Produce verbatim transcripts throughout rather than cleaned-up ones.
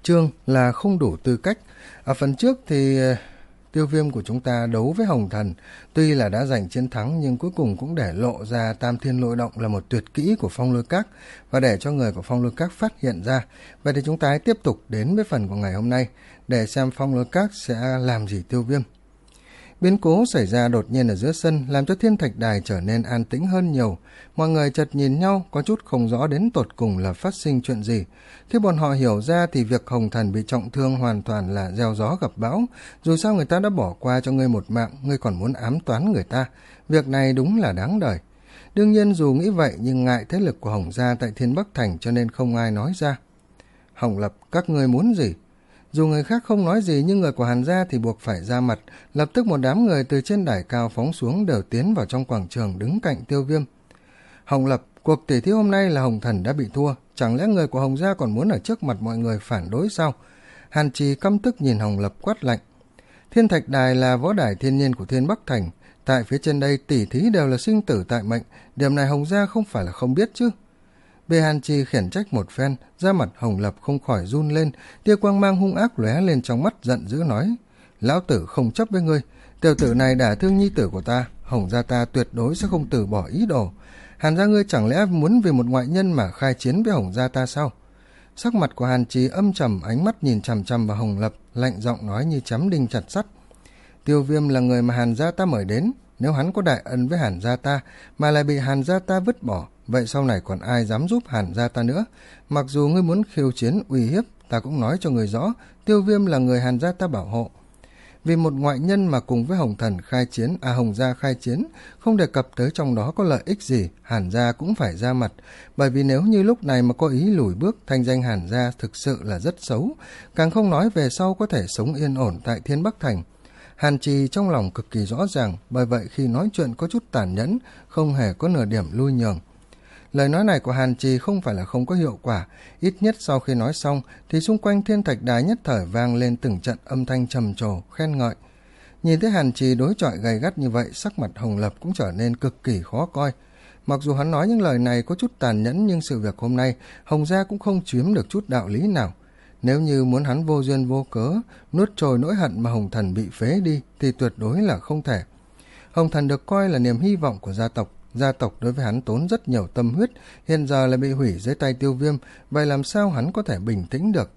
chương là không đủ tư cách. Ở phần trước thì Tiêu Viêm của chúng ta đấu với Hồng Thần, tuy là đã giành chiến thắng nhưng cuối cùng cũng để lộ ra Tam Thiên Lôi Động là một tuyệt kỹ của Phong Lôi Các và để cho người của Phong Lôi Các phát hiện ra. Vậy thì chúng ta hãy tiếp tục đến với phần của ngày hôm nay để xem Phong Lôi Các sẽ làm gì Tiêu Viêm. Biến cố xảy ra đột nhiên ở giữa sân làm cho Thiên Thạch Đài trở nên an tĩnh hơn nhiều. Mọi người chợt nhìn nhau có chút không rõ đến tột cùng là phát sinh chuyện gì. Khi bọn họ hiểu ra thì việc Hồng Thần bị trọng thương hoàn toàn là gieo gió gặp bão. Dù sao người ta đã bỏ qua cho ngươi một mạng, ngươi còn muốn ám toán người ta. Việc này đúng là đáng đời. Đương nhiên dù nghĩ vậy nhưng ngại thế lực của Hồng gia tại Thiên Bắc Thành cho nên không ai nói ra. Hồng Lập, các ngươi muốn gì? Dù người khác không nói gì nhưng người của Hàn gia thì buộc phải ra mặt. Lập tức một đám người từ trên đài cao phóng xuống đều tiến vào trong quảng trường đứng cạnh Tiêu Viêm. Hồng Lập, cuộc tỷ thí hôm nay là Hồng Thần đã bị thua, chẳng lẽ người của Hồng gia còn muốn ở trước mặt mọi người phản đối sao? Hàn Trì căm tức nhìn Hồng Lập quát lạnh. Thiên Thạch Đài là võ đài thiên nhiên của Thiên Bắc Thành, tại phía trên đây tỷ thí đều là sinh tử tại mệnh, điểm này Hồng gia không phải là không biết chứ. Bề Hàn Trì khiển trách một phen, da mặt Hồng Lập không khỏi run lên, tia quang mang hung ác lóe lên trong mắt giận dữ nói: Lão tử không chấp với ngươi, tiểu tử này đả thương nhi tử của ta, Hồng gia ta tuyệt đối sẽ không từ bỏ ý đồ. Hàn gia ngươi chẳng lẽ muốn vì một ngoại nhân mà khai chiến với Hồng gia ta sao? Sắc mặt của Hàn Trì âm trầm, ánh mắt nhìn chằm chằm vào Hồng Lập, lạnh giọng nói như chém đinh chặt sắt. Tiêu Viêm là người mà Hàn gia ta mời đến, nếu hắn có đại ân với Hàn gia ta mà lại bị Hàn gia ta vứt bỏ, vậy sau này còn ai dám giúp Hàn gia ta nữa? Mặc dù ngươi muốn khiêu chiến uy hiếp, ta cũng nói cho người rõ, Tiêu Viêm là người Hàn gia ta bảo hộ. Vì một ngoại nhân mà cùng với Hồng Thần khai chiến, à Hồng gia khai chiến, không đề cập tới trong đó có lợi ích gì, Hàn gia cũng phải ra mặt. Bởi vì nếu như lúc này mà có ý lùi bước, thanh danh Hàn gia thực sự là rất xấu, càng không nói về sau có thể sống yên ổn tại Thiên Bắc Thành. Hàn Trì trong lòng cực kỳ rõ ràng, bởi vậy khi nói chuyện có chút tàn nhẫn, không hề có nửa điểm lui nhường. Lời nói này của Hàn Trì không phải là không có hiệu quả, ít nhất sau khi nói xong thì xung quanh Thiên Thạch Đài nhất thời vang lên từng trận âm thanh trầm trồ, khen ngợi. Nhìn thấy Hàn Trì đối chọi gay gắt như vậy, sắc mặt Hồng Lập cũng trở nên cực kỳ khó coi. Mặc dù hắn nói những lời này có chút tàn nhẫn nhưng sự việc hôm nay Hồng gia cũng không chiếm được chút đạo lý nào. Nếu như muốn hắn vô duyên vô cớ nuốt trôi nỗi hận mà Hồng Thần bị phế đi thì tuyệt đối là không thể. Hồng Thần được coi là niềm hy vọng của gia tộc, gia tộc đối với hắn tốn rất nhiều tâm huyết, hiện giờ là bị hủy dưới tay Tiêu Viêm, vậy làm sao hắn có thể bình tĩnh được?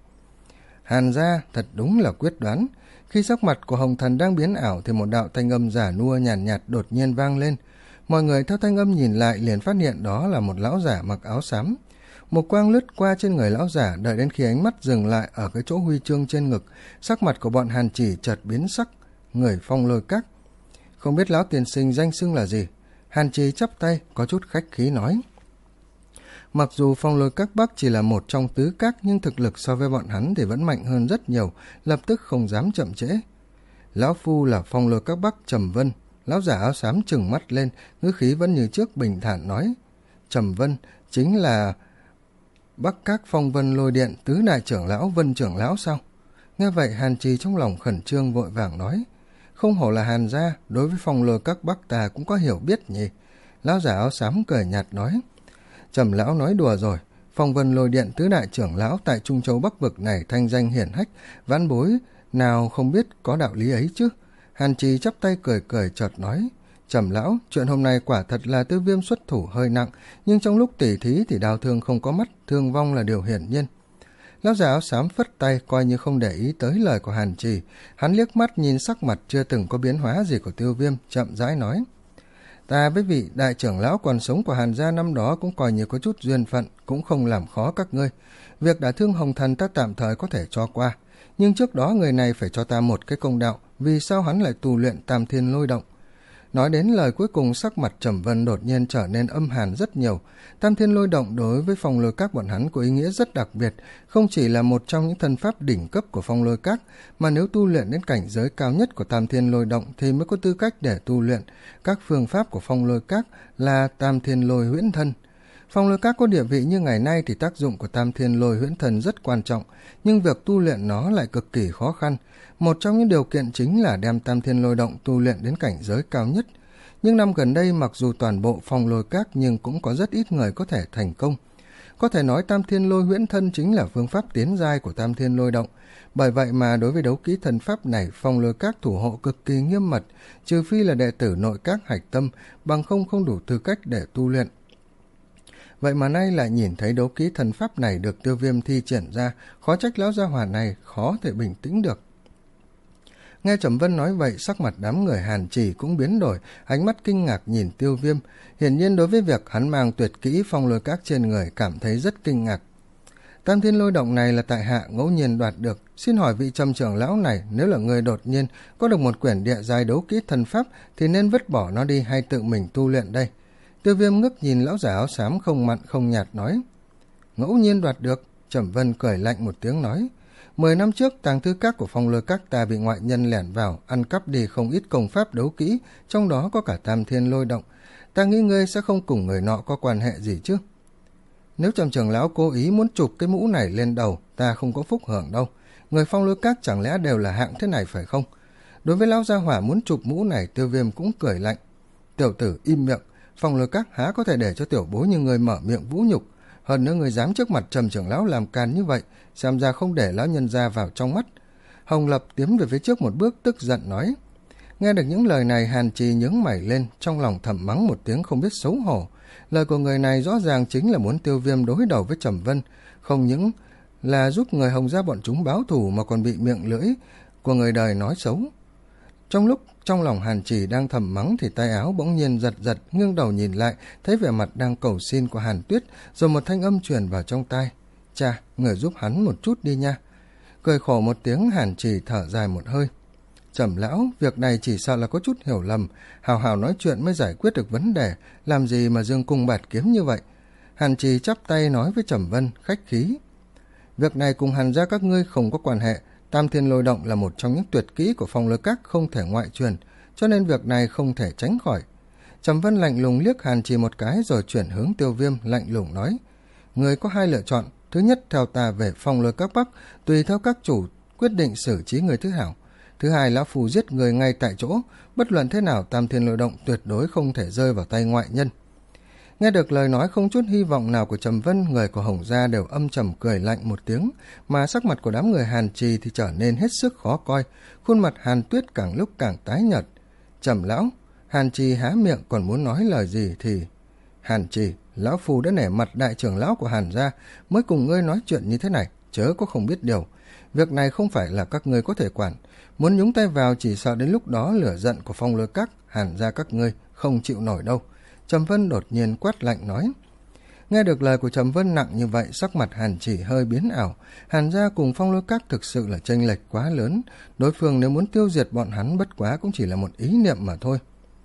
Hàn gia thật đúng là quyết đoán. Khi sắc mặt của Hồng Thần đang biến ảo thì một đạo thanh âm giả nua nhàn nhạt, nhạt đột nhiên vang lên. Mọi người theo thanh âm nhìn lại liền phát hiện đó là một lão giả mặc áo xám. Một quang lướt qua trên người lão giả, đợi đến khi ánh mắt dừng lại ở cái chỗ huy chương trên ngực, sắc mặt của bọn Hàn Chỉ chợt biến sắc. Người Phong Lôi Các. Không biết lão tiền sinh danh xưng là gì? Hàn Trì chắp tay có chút khách khí nói. Mặc dù Phong Lôi Các Bắc chỉ là một trong tứ các nhưng thực lực so với bọn hắn thì vẫn mạnh hơn rất nhiều, lập tức không dám chậm trễ. Lão phu là Phong Lôi Các Bắc Trầm Vân. Lão giả áo xám trừng mắt lên, ngữ khí vẫn như trước bình thản nói. Trầm Vân chính là Bắc Các Phong Vân Lôi Điện tứ đại trưởng lão Vân trưởng lão sao? Nghe vậy Hàn Trì trong lòng khẩn trương vội vàng nói. Không hổ là Hàn gia, đối với Phong Lôi Các Bắc ta cũng có hiểu biết nhỉ? Lão giả áo xám cười nhạt nói. Trầm lão nói đùa rồi, Phong Vân Lôi Điện tứ đại trưởng lão tại Trung Châu Bắc Vực này thanh danh hiển hách, vãn bối nào không biết có đạo lý ấy chứ? Hàn Trì chắp tay cười cười chợt nói. Trầm lão, chuyện hôm nay quả thật là Tiêu Viêm xuất thủ hơi nặng, nhưng trong lúc tỉ thí thì đào thương không có mắt, thương vong là điều hiển nhiên. Lão già áo xám phất tay coi như không để ý tới lời của Hàn Trì, hắn liếc mắt nhìn sắc mặt chưa từng có biến hóa gì của Tiêu Viêm, chậm rãi nói. Ta với vị đại trưởng lão còn sống của Hàn gia năm đó cũng coi như có chút duyên phận, cũng không làm khó các ngươi. Việc đả thương Hồng Thần ta tạm thời có thể cho qua, nhưng trước đó người này phải cho ta một cái công đạo, vì sao hắn lại tu luyện Tam Thiên Lôi Động. Nói đến lời cuối cùng, sắc mặt Trầm Vân đột nhiên trở nên âm hàn rất nhiều. Tam Thiên Lôi Động đối với Phong Lôi Các bọn hắn có ý nghĩa rất đặc biệt, không chỉ là một trong những thân pháp đỉnh cấp của Phong Lôi Các, mà nếu tu luyện đến cảnh giới cao nhất của Tam Thiên Lôi Động thì mới có tư cách để tu luyện các phương pháp của Phong Lôi Các là Tam Thiên Lôi Huyễn Thân. Phong Lôi Các có địa vị như ngày nay thì tác dụng của Tam Thiên Lôi Huyễn Thần rất quan trọng, nhưng việc tu luyện nó lại cực kỳ khó khăn. Một trong những điều kiện chính là đem Tam Thiên Lôi Động tu luyện đến cảnh giới cao nhất. Nhưng năm gần đây mặc dù toàn bộ Phong Lôi Các nhưng cũng có rất ít người có thể thành công. Có thể nói tam thiên lôi huyễn thân chính là phương pháp tiến giai của tam thiên lôi động. Bởi vậy mà đối với đấu kỹ thần pháp này, phong lôi các thủ hộ cực kỳ nghiêm mật, trừ phi là đệ tử nội các hạch tâm, bằng không không đủ tư cách để tu luyện. Vậy mà nay lại nhìn thấy đấu kỹ thần pháp này được Tiêu Viêm thi triển ra, khó trách lão gia hỏa này khó thể bình tĩnh được. Nghe Trầm Vân nói vậy, sắc mặt đám người Hàn Trì cũng biến đổi, ánh mắt kinh ngạc nhìn Tiêu Viêm. Hiển nhiên đối với việc hắn mang tuyệt kỹ phong lôi các trên người cảm thấy rất kinh ngạc. Tam thiên lôi động này là tại hạ ngẫu nhiên đoạt được, xin hỏi vị Trầm trưởng lão này, nếu là người đột nhiên có được một quyển địa giai đấu kỹ thần pháp thì nên vứt bỏ nó đi hay tự mình tu luyện đây? Tiêu Viêm ngước nhìn lão giả áo xám không mặn không nhạt nói. Ngẫu nhiên đoạt được. Trầm Vân cười lạnh một tiếng nói. Mười năm trước, tàng thư các của phong lôi các ta bị ngoại nhân lẻn vào, ăn cắp đi không ít công pháp đấu kỹ, trong đó có cả tam thiên lôi động. Ta nghĩ ngươi sẽ không cùng người nọ có quan hệ gì chứ? Nếu Trầm trưởng lão cố ý muốn chụp cái mũ này lên đầu, ta không có phúc hưởng đâu. Người phong lôi các chẳng lẽ đều là hạng thế này phải không? Đối với lão gia hỏa muốn chụp mũ này, Tiêu Viêm cũng cười lạnh. Tiểu tử im miệng, phong lôi các há có thể để cho tiểu bối như người mở miệng vũ nhục. Hơn nữa người dám trước mặt Trầm trưởng lão làm càn như vậy, xem ra không để lão nhân gia vào trong mắt. Hồng Lập tiến về phía trước một bước, tức giận nói. Nghe được những lời này, Hàn Trì nhướng mày lên, trong lòng thầm mắng một tiếng không biết xấu hổ. Lời của người này rõ ràng chính là muốn Tiêu Viêm đối đầu với Trầm Vân, không những là giúp người Hồng gia bọn chúng báo thù mà còn bị miệng lưỡi của người đời nói xấu. Trong lúc trong lòng Hàn Trì đang thầm mắng thì tay áo bỗng nhiên giật giật, ngước đầu nhìn lại, thấy vẻ mặt đang cầu xin của Hàn Tuyết, rồi một thanh âm truyền vào trong tai. Cha, người giúp hắn một chút đi nha. Cười khổ một tiếng, Hàn Trì thở dài một hơi. Trầm lão, việc này chỉ sợ là có chút hiểu lầm, hào hào nói chuyện mới giải quyết được vấn đề, làm gì mà dương cung bạt kiếm như vậy. Hàn Trì chắp tay nói với Trầm Vân, khách khí. Việc này cùng Hàn gia các ngươi không có quan hệ, tam thiên lôi động là một trong những tuyệt kỹ của phong lôi các không thể ngoại truyền, cho nên việc này không thể tránh khỏi. Trầm Vân lạnh lùng liếc Hàn Trì một cái rồi chuyển hướng Tiêu Viêm, lạnh lùng nói. Người có hai lựa chọn, thứ nhất theo ta về phong lôi các bắc, tùy theo các chủ quyết định xử trí người thứ hảo. Thứ hai, lão phù giết người ngay tại chỗ, bất luận thế nào tam thiên lôi động tuyệt đối không thể rơi vào tay ngoại nhân. Nghe được lời nói không chút hy vọng nào của Trầm Vân, người của Hồng gia đều âm trầm cười lạnh một tiếng, mà sắc mặt của đám người Hàn Trì thì trở nên hết sức khó coi, khuôn mặt Hàn Tuyết càng lúc càng tái nhợt. Trầm lão, Hàn Trì há miệng còn muốn nói lời gì thì... Hàn Trì, lão phù đã nể mặt đại trưởng lão của Hàn gia, mới cùng ngươi nói chuyện như thế này, chớ có không biết điều. Việc này không phải là các ngươi có thể quản, muốn nhúng tay vào chỉ sợ đến lúc đó lửa giận của phong lôi các, Hàn gia các ngươi không chịu nổi đâu. Trầm Vân đột nhiên quát lạnh nói. Nghe được lời của Trầm Vân nặng như vậy, sắc mặt Hàn Chỉ hơi biến ảo. Hàn gia cùng phong lôi các thực sự là chênh lệch quá lớn, đối phương nếu muốn tiêu diệt bọn hắn bất quá cũng chỉ là một ý niệm mà thôi.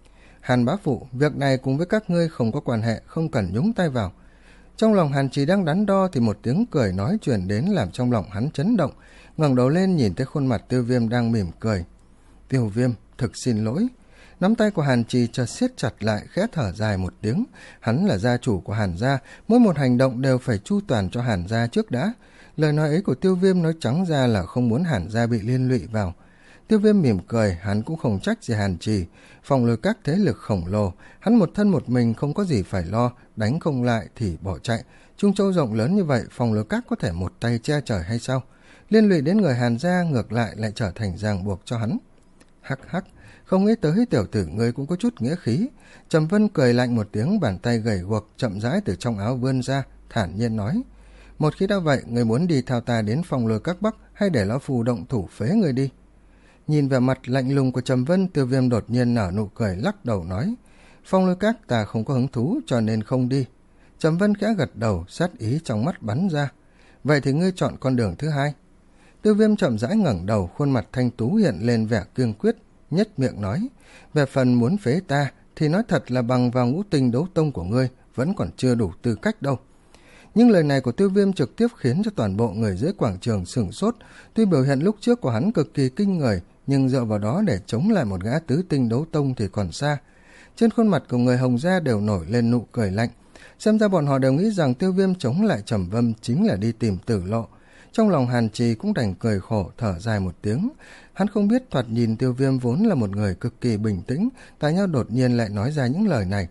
Hàn bá phụ, việc này cùng với các ngươi không có quan hệ, không cần nhúng tay vào. Trong lòng Hàn Chỉ đang đắn đo thì một tiếng cười nói truyền đến làm trong lòng hắn chấn động, ngẩng đầu lên nhìn thấy khuôn mặt Tiêu Viêm đang mỉm cười. Tiêu Viêm, thực xin lỗi. Nắm tay của Hàn Trì chợt siết chặt lại, khẽ thở dài một tiếng. Hắn là gia chủ của Hàn gia, mỗi một hành động đều phải chu toàn cho Hàn gia trước đã. Lời nói ấy của Tiêu Viêm nói trắng ra là không muốn Hàn gia bị liên lụy vào. Tiêu Viêm mỉm cười, hắn cũng không trách gì Hàn Trì. Phong lôi các thế lực khổng lồ, hắn một thân một mình không có gì phải lo, đánh không lại thì bỏ chạy. Trung Châu rộng lớn như vậy, phong lôi các có thể một tay che trời hay sao? Liên lụy đến người Hàn gia ngược lại lại trở thành ràng buộc cho hắn. Hắc hắc. Không nghĩ tới tiểu tử ngươi cũng có chút nghĩa khí. Trầm Vân cười lạnh một tiếng, bàn tay gầy guộc chậm rãi từ trong áo vươn ra, thản nhiên nói. Một khi đã vậy, ngươi muốn đi theo ta đến phong lôi các bắc hay để lão phù động thủ phế ngươi đi? Nhìn vẻ mặt lạnh lùng của Trầm Vân, Tiêu Viêm đột nhiên nở nụ cười lắc đầu nói. Phong lôi các ta không có hứng thú cho nên không đi. Trầm Vân khẽ gật đầu, sát ý trong mắt bắn ra. Vậy thì ngươi chọn con đường thứ hai. Tiêu Viêm chậm rãi ngẩng đầu, khuôn mặt thanh tú hiện lên vẻ kiên quyết, nhất miệng nói. Về phần muốn phế ta thì nói thật là bằng vào ngũ tinh đấu tông của ngươi vẫn còn chưa đủ tư cách đâu. Nhưng lời này của Tiêu Viêm trực tiếp khiến cho toàn bộ người dưới quảng trường sửng sốt. Tuy biểu hiện lúc trước của hắn cực kỳ kinh người, nhưng dựa vào đó để chống lại một gã tứ tinh đấu tông thì còn xa. Trên khuôn mặt của người Hồng gia đều nổi lên nụ cười lạnh. Xem ra bọn họ đều nghĩ rằng Tiêu Viêm chống lại Trầm Vân chính là đi tìm tử lộ. Trong lòng Hàn Trì cũng đành cười khổ thở dài một tiếng. Hắn không biết thoạt nhìn Tiêu Viêm vốn là một người cực kỳ bình tĩnh, tại nhau đột nhiên lại nói ra những lời này.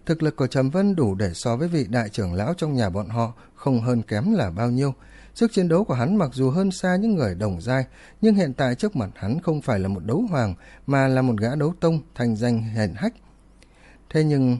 Thực lực của Trầm Vân đủ để so với vị đại trưởng lão trong nhà bọn họ, không hơn kém là bao nhiêu. Sức chiến đấu của hắn mặc dù hơn xa những người đồng giai, nhưng hiện tại trước mặt hắn không phải là một đấu hoàng, mà là một gã đấu tông thành danh hèn hách. Thế nhưng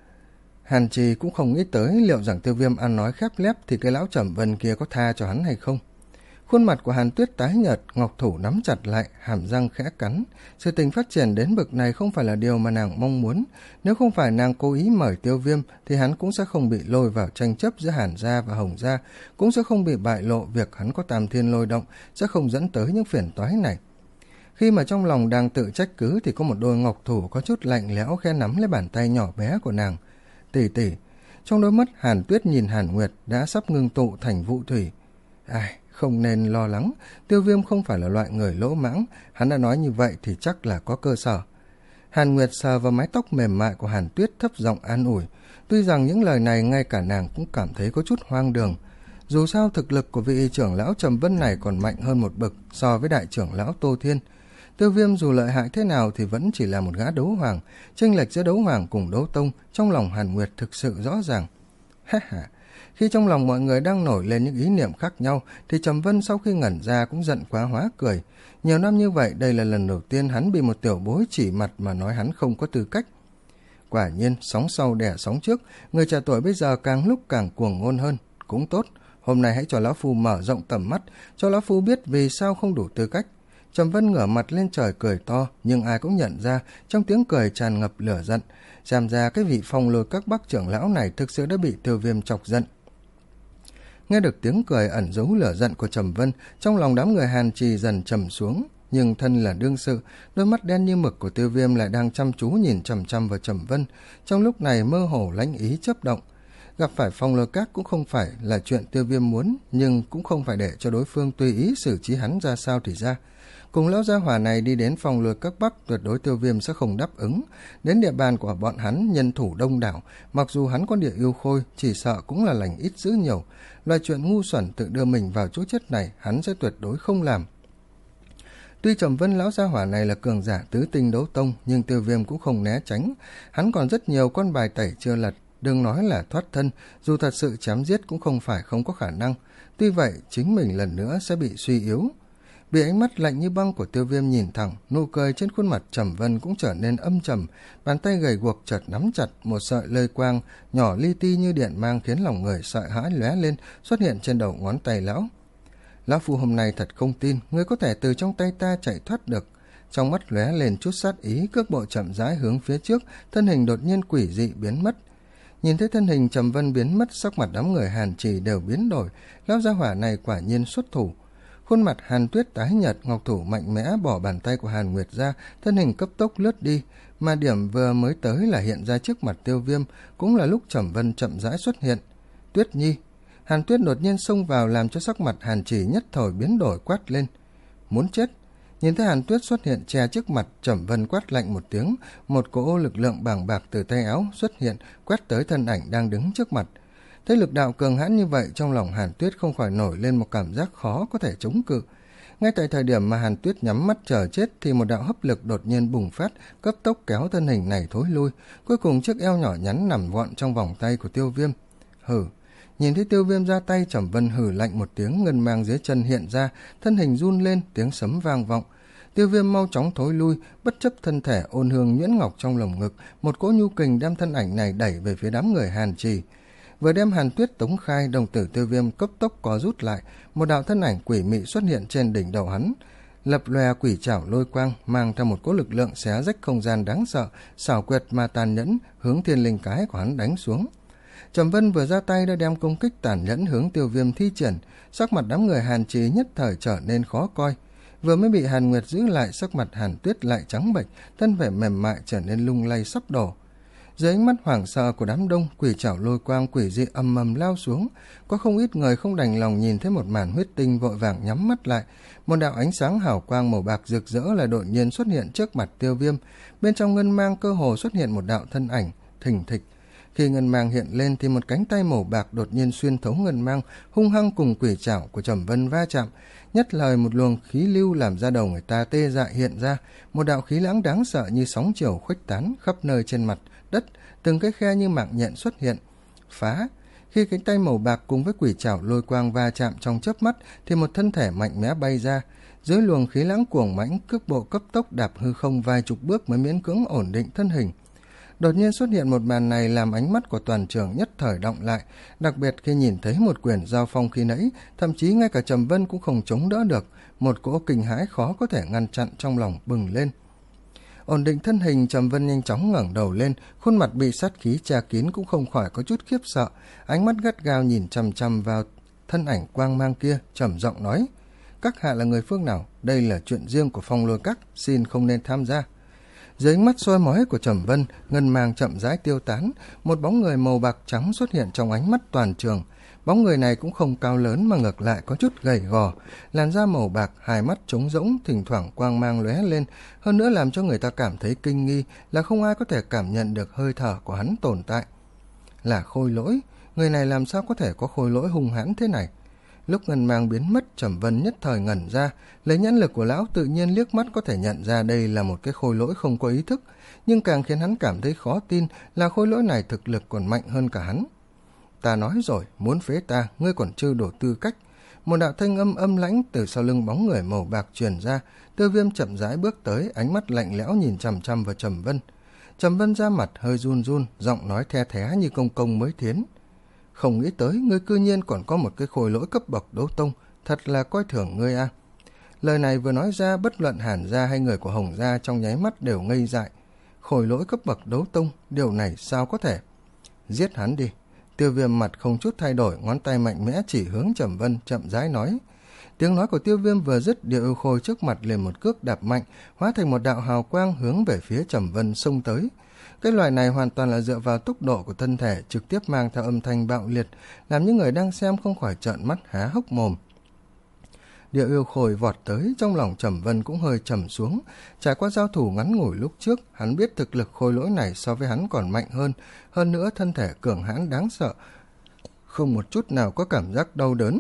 Hàn Trì cũng không nghĩ tới liệu rằng Tiêu Viêm ăn nói khép lép thì cái lão Trầm Vân kia có tha cho hắn hay không. Khuôn mặt của Hàn Tuyết tái nhợt, ngọc thủ nắm chặt lại, hàm răng khẽ cắn. Sự tình phát triển đến bậc này không phải là điều mà nàng mong muốn. Nếu không phải nàng cố ý mời Tiêu Viêm thì hắn cũng sẽ không bị lôi vào tranh chấp giữa Hàn gia và Hồng gia, cũng sẽ không bị bại lộ việc hắn có tam thiên lôi động, sẽ không dẫn tới những phiền toái này. Khi mà trong lòng đang tự trách cứ thì có một đôi ngọc thủ có chút lạnh lẽo khẽ nắm lấy bàn tay nhỏ bé của nàng. Tỷ tỷ. Trong đôi mắt Hàn Tuyết nhìn Hàn Nguyệt đã sắp ngưng tụ thành vụ thủy. Ai, không nên lo lắng, Tiêu Viêm không phải là loại người lỗ mãng, hắn đã nói như vậy thì chắc là có cơ sở. Hàn Nguyệt sờ vào mái tóc mềm mại của Hàn Tuyết thấp giọng an ủi, tuy rằng những lời này ngay cả nàng cũng cảm thấy có chút hoang đường. Dù sao thực lực của vị trưởng lão Trầm Vân này còn mạnh hơn một bậc so với đại trưởng lão Tô Thiên. Tiêu Viêm dù lợi hại thế nào thì vẫn chỉ là một gã đấu hoàng, chênh lệch giữa đấu hoàng cùng đấu tông trong lòng Hàn Nguyệt thực sự rõ ràng. Ha ha. Khi trong lòng mọi người đang nổi lên những ý niệm khác nhau thì Trầm Vân sau khi ngẩn ra cũng giận quá hóa cười. Nhiều năm như vậy đây là lần đầu tiên hắn bị một tiểu bối chỉ mặt mà nói hắn không có tư cách. Quả nhiên sóng sau đẻ sóng trước, người trẻ tuổi bây giờ càng lúc càng cuồng ngôn hơn. Cũng tốt, hôm nay hãy cho lão phu mở rộng tầm mắt, cho lão phu biết vì sao không đủ tư cách. Trầm Vân ngửa mặt lên trời cười to, nhưng ai cũng nhận ra trong tiếng cười tràn ngập lửa giận. Xem ra cái vị phong lôi các bác trưởng lão này thực sự đã bị Tiêu Viêm chọc giận. Nghe được tiếng cười ẩn giấu lửa giận của Trầm Vân, trong lòng đám người Hàn Trì dần trầm xuống, nhưng thân là đương sự, đôi mắt đen như mực của Tiêu Viêm lại đang chăm chú nhìn chằm chằm vào Trầm Vân, trong lúc này mơ hồ lãnh ý chớp động. Gặp phải phong lôi các cũng không phải là chuyện Tiêu Viêm muốn, nhưng cũng không phải để cho đối phương tùy ý xử trí hắn ra sao thì ra. Cùng lão gia hỏa này đi đến phong lôi các bắc, tuyệt đối Tiêu Viêm sẽ không đáp ứng. Đến địa bàn của bọn hắn nhân thủ đông đảo, mặc dù hắn có địa yêu khôi, chỉ sợ cũng là lành ít dữ nhiều. Loại chuyện ngu xuẩn tự đưa mình vào chỗ chết này hắn sẽ tuyệt đối không làm. Tuy Trầm Vân lão gia hỏa này là cường giả tứ tinh đấu tông, nhưng Tiêu Viêm cũng không né tránh. Hắn còn rất nhiều con bài tẩy chưa lật, đừng nói là thoát thân, dù thật sự chém giết cũng không phải không có khả năng. Tuy vậy chính mình lần nữa sẽ bị suy yếu. Bị ánh mắt lạnh như băng của Tiêu Viêm nhìn thẳng, nụ cười trên khuôn mặt Trầm Vân cũng trở nên âm trầm, bàn tay gầy guộc chợt nắm chặt một sợi lơi quang nhỏ li ti như điện mang khiến lòng người sợ hãi lóe lên, xuất hiện trên đầu ngón tay lão. Lão phu hôm nay thật không tin ngươi có thể từ trong tay ta chạy thoát được. Trong mắt lóe lên chút sát ý, cước bộ chậm rãi hướng phía trước, thân hình đột nhiên quỷ dị biến mất. Nhìn thấy thân hình Trầm Vân biến mất, sắc mặt đám người Hàn Trì đều biến đổi, lão gia hỏa này quả nhiên xuất thủ. Khuôn mặt Hàn Tuyết tái nhợt, ngọc thủ mạnh mẽ bỏ bàn tay của Hàn Nguyệt ra, thân hình cấp tốc lướt đi, mà điểm vừa mới tới là hiện ra trước mặt Tiêu Viêm, cũng là lúc Trầm Vân chậm rãi xuất hiện. Tuyết Nhi. Hàn Tuyết đột nhiên xông vào làm cho sắc mặt Hàn Trì nhất thời biến đổi, quát lên. Muốn chết. Nhìn thấy Hàn Tuyết xuất hiện che trước mặt, Trầm Vân quát lạnh một tiếng, một cỗ lực lượng bàng bạc từ tay áo xuất hiện, quét tới thân ảnh đang đứng trước mặt. Thấy lực đạo cường hãn như vậy, trong lòng Hàn Tuyết không khỏi nổi lên một cảm giác khó có thể chống cự. Ngay tại thời điểm mà Hàn Tuyết nhắm mắt chờ chết thì một đạo hấp lực đột nhiên bùng phát, cấp tốc kéo thân hình này thối lui, cuối cùng chiếc eo nhỏ nhắn nằm gọn trong vòng tay của Tiêu Viêm. Hừ. Nhìn thấy Tiêu Viêm ra tay, Trầm Vân hừ lạnh một tiếng, ngân mang dưới chân hiện ra, thân hình run lên, tiếng sấm vang vọng. Tiêu Viêm mau chóng thối lui, bất chấp thân thể ôn hương nhuyễn ngọc trong lồng ngực, một cỗ nhu kình đem thân ảnh này đẩy về phía đám người Hàn Trì. Vừa đem Hàn Tuyết tống khai, đồng tử Tiêu Viêm cấp tốc có rút lại, một đạo thân ảnh quỷ mị xuất hiện trên đỉnh đầu hắn, lập lòe quỷ trảo lôi quang, mang theo một cỗ lực lượng xé rách không gian đáng sợ, xảo quyệt mà tàn nhẫn hướng thiên linh cái của hắn đánh xuống. Trầm Vân vừa ra tay đã đem công kích tàn nhẫn hướng Tiêu Viêm thi triển, sắc mặt đám người Hàn Trì nhất thời trở nên khó coi. Vừa mới bị Hàn Nguyệt giữ lại, sắc mặt Hàn Tuyết lại trắng bệch, thân vẻ mềm mại trở nên lung lay sắp đổ. Dưới ánh mắt hoảng sợ của đám đông, quỷ trảo lôi quang quỷ dị ầm ầm lao xuống. Có không ít người không đành lòng nhìn thấy một màn huyết tinh, vội vàng nhắm mắt lại. Một đạo ánh sáng hào quang màu bạc rực rỡ lại đột nhiên xuất hiện trước mặt Tiêu Viêm. Bên trong ngân mang cơ hồ xuất hiện một đạo thân ảnh thình thịch. Khi ngân mang hiện lên thì một cánh tay màu bạc đột nhiên xuyên thấu ngân mang, hung hăng cùng quỷ trảo của Trầm Vân va chạm. Nhất lời một luồng khí lưu làm ra đầu người ta tê dại hiện ra, một đạo khí lãng đáng sợ như sóng chiều khuếch tán khắp nơi trên mặt đất, từng cái khe như mạng nhện xuất hiện. Phá! Khi cánh tay màu bạc cùng với quỷ trảo lôi quang va chạm trong chớp mắt thì một thân thể mạnh mẽ bay ra. Dưới luồng khí lãng cuồng mãnh, cước bộ cấp tốc đạp hư không vài chục bước mới miễn cưỡng ổn định thân hình. Đột nhiên xuất hiện một màn này làm ánh mắt của toàn trường nhất thời động lại, đặc biệt khi nhìn thấy một quyền giao phong khi nãy, thậm chí ngay cả Trầm Vân cũng không chống đỡ được, một cỗ kinh hãi khó có thể ngăn chặn trong lòng bừng lên. Ổn định thân hình, Trầm Vân nhanh chóng ngẩng đầu lên, khuôn mặt bị sát khí che kín cũng không khỏi có chút khiếp sợ, ánh mắt gắt gao nhìn chằm chằm vào thân ảnh quang mang kia, trầm giọng nói: "Các hạ là người phương nào? Đây là chuyện riêng của Phong Lôi Các, xin không nên tham gia." Dưới ánh mắt soi mói của Trầm Vân, ngân mang chậm rãi tiêu tán, một bóng người màu bạc trắng xuất hiện trong ánh mắt toàn trường. Bóng người này cũng không cao lớn mà ngược lại có chút gầy gò, làn da màu bạc, hai mắt trống rỗng, thỉnh thoảng quang mang lóe lên, hơn nữa làm cho người ta cảm thấy kinh nghi là không ai có thể cảm nhận được hơi thở của hắn tồn tại. Là Khôi Lỗi, người này làm sao có thể có khôi lỗi hung hãn thế này? Lúc ngân mang biến mất, Trầm Vân nhất thời ngẩn ra, lấy nhãn lực của lão tự nhiên liếc mắt có thể nhận ra đây là một cái khôi lỗi không có ý thức, nhưng càng khiến hắn cảm thấy khó tin là khôi lỗi này thực lực còn mạnh hơn cả hắn. "Ta nói rồi, muốn phế ta, ngươi còn chưa đủ tư cách." Một đạo thanh âm âm lãnh từ sau lưng bóng người màu bạc truyền ra. Tiêu Viêm chậm rãi bước tới, ánh mắt lạnh lẽo nhìn chằm chằm vào Trầm Vân. Trầm Vân ra mặt hơi run run, giọng nói the thé như công công mới thiến: "Không nghĩ tới ngươi cư nhiên còn có một cái khôi lỗi cấp bậc đấu tông, thật là coi thường ngươi a." Lời này vừa nói ra, bất luận Hàn gia hay người của Hồng gia trong nháy mắt đều ngây dại. Khôi lỗi cấp bậc đấu tông, điều này sao có thể? "Giết hắn đi." Tiêu Viêm mặt không chút thay đổi, ngón tay mạnh mẽ chỉ hướng Trầm Vân, chậm rãi nói. Tiếng nói của Tiêu Viêm vừa dứt, Địa Yêu Khôi trước mặt liền một cước đạp mạnh, hóa thành một đạo hào quang hướng về phía Trầm Vân xông tới. Cái loại này hoàn toàn là dựa vào tốc độ của thân thể, trực tiếp mang theo âm thanh bạo liệt, làm những người đang xem không khỏi trợn mắt há hốc mồm. Địa Yêu Khôi vọt tới, trong lòng Trầm Vân cũng hơi trầm xuống. Trải qua giao thủ ngắn ngủi lúc trước, hắn biết thực lực khôi lỗi này so với hắn còn mạnh hơn, hơn nữa thân thể cường hãn đáng sợ, không một chút nào có cảm giác đau đớn.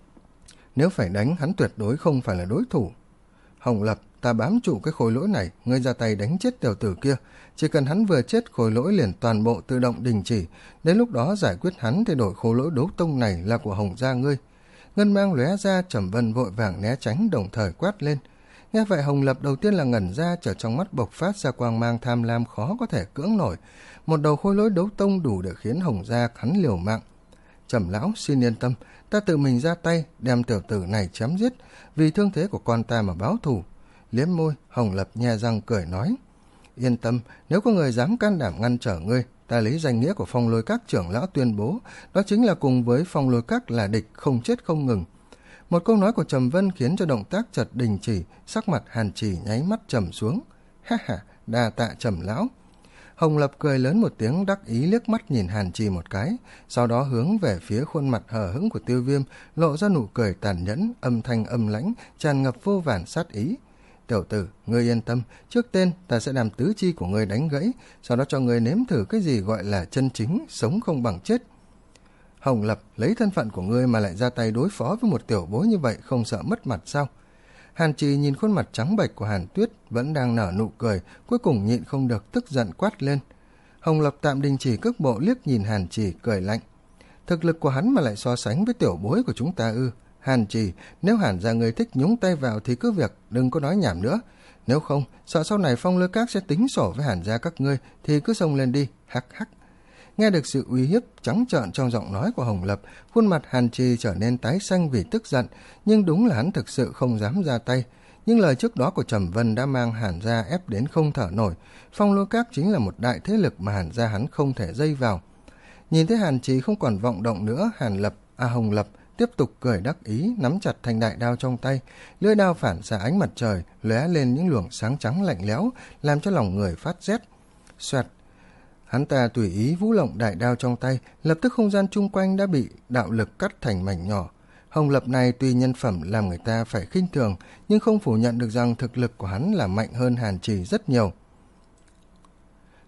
Nếu phải đánh, hắn tuyệt đối không phải là đối thủ. "Hồng Lập, ta bám trụ cái khôi lỗi này, ngươi ra tay đánh chết tiểu tử kia. Chỉ cần hắn vừa chết, khôi lỗi liền toàn bộ tự động đình chỉ. Đến lúc đó giải quyết hắn thì đổi khôi lỗi đấu tông này là của Hồng gia ngươi." Ngân mang lóe ra, Trầm Vân vội vàng né tránh, đồng thời quát lên. Nghe vậy, Hồng Lập đầu tiên là ngẩn ra, chợt trong mắt bộc phát ra quang mang tham lam khó có thể cưỡng nổi. Một đầu khôi lỗi đấu tông đủ để khiến Hồng gia hắn liều mạng. "Trầm lão, xin yên tâm, ta tự mình ra tay đem tiểu tử này chém giết, vì thương thế của con ta mà báo thù." Liếm môi, Hồng Lập nhe răng cười nói: "Yên tâm, nếu có người dám can đảm ngăn trở ngươi, ta lấy danh nghĩa của Phong Lôi Các trưởng lão tuyên bố, đó chính là cùng với Phong Lôi Các là địch, không chết không ngừng." Một câu nói của Trầm Vân khiến cho động tác chợt đình chỉ, sắc mặt Hàn Chỉ nháy mắt trầm xuống. "Ha ha, đa tạ Trầm lão." Hồng Lập cười lớn một tiếng, đắc ý liếc mắt nhìn Hàn Trì một cái, sau đó hướng về phía khuôn mặt hờ hững của Tiêu Viêm, lộ ra nụ cười tàn nhẫn, âm thanh âm lãnh, tràn ngập vô vàn sát ý. "Tiểu tử, ngươi yên tâm, trước tên ta sẽ làm tứ chi của ngươi đánh gãy, sau đó cho ngươi nếm thử cái gì gọi là chân chính, sống không bằng chết." "Hồng Lập, lấy thân phận của ngươi mà lại ra tay đối phó với một tiểu bối như vậy, không sợ mất mặt sao?" Hàn Trì nhìn khuôn mặt trắng bệch của Hàn Tuyết vẫn đang nở nụ cười, cuối cùng nhịn không được tức giận quát lên. Hồng Lập tạm đình chỉ cước bộ, liếc nhìn Hàn Trì cười lạnh. "Thực lực của hắn mà lại so sánh với tiểu bối của chúng ta ư? Hàn Trì, nếu Hàn gia người thích nhúng tay vào thì cứ việc, đừng có nói nhảm nữa. Nếu không, sợ sau này Phong Lôi Các sẽ tính sổ với Hàn gia các ngươi thì cứ xông lên đi, hắc hắc." Nghe được sự uy hiếp trắng trợn trong giọng nói của Hồng Lập, khuôn mặt Hàn Trì trở nên tái xanh vì tức giận, nhưng đúng là hắn thực sự không dám ra tay. Nhưng lời trước đó của Trầm Vân đã mang Hàn gia ép đến không thở nổi. Phong Lôi Các chính là một đại thế lực mà Hàn gia hắn không thể dây vào. Nhìn thấy Hàn Trì không còn vọng động nữa, Hàn Lập, à Hồng Lập tiếp tục cười đắc ý, nắm chặt thanh đại đao trong tay, lưỡi đao phản xạ ánh mặt trời, lóe lên những luồng sáng trắng lạnh lẽo, làm cho lòng người phát rét. Xoẹt, hắn ta tùy ý vũ lộng đại đao trong tay, lập tức không gian chung quanh đã bị đạo lực cắt thành mảnh nhỏ. Hồng Lập này tuy nhân phẩm làm người ta phải khinh thường, nhưng không phủ nhận được rằng thực lực của hắn là mạnh hơn Hàn Trì rất nhiều.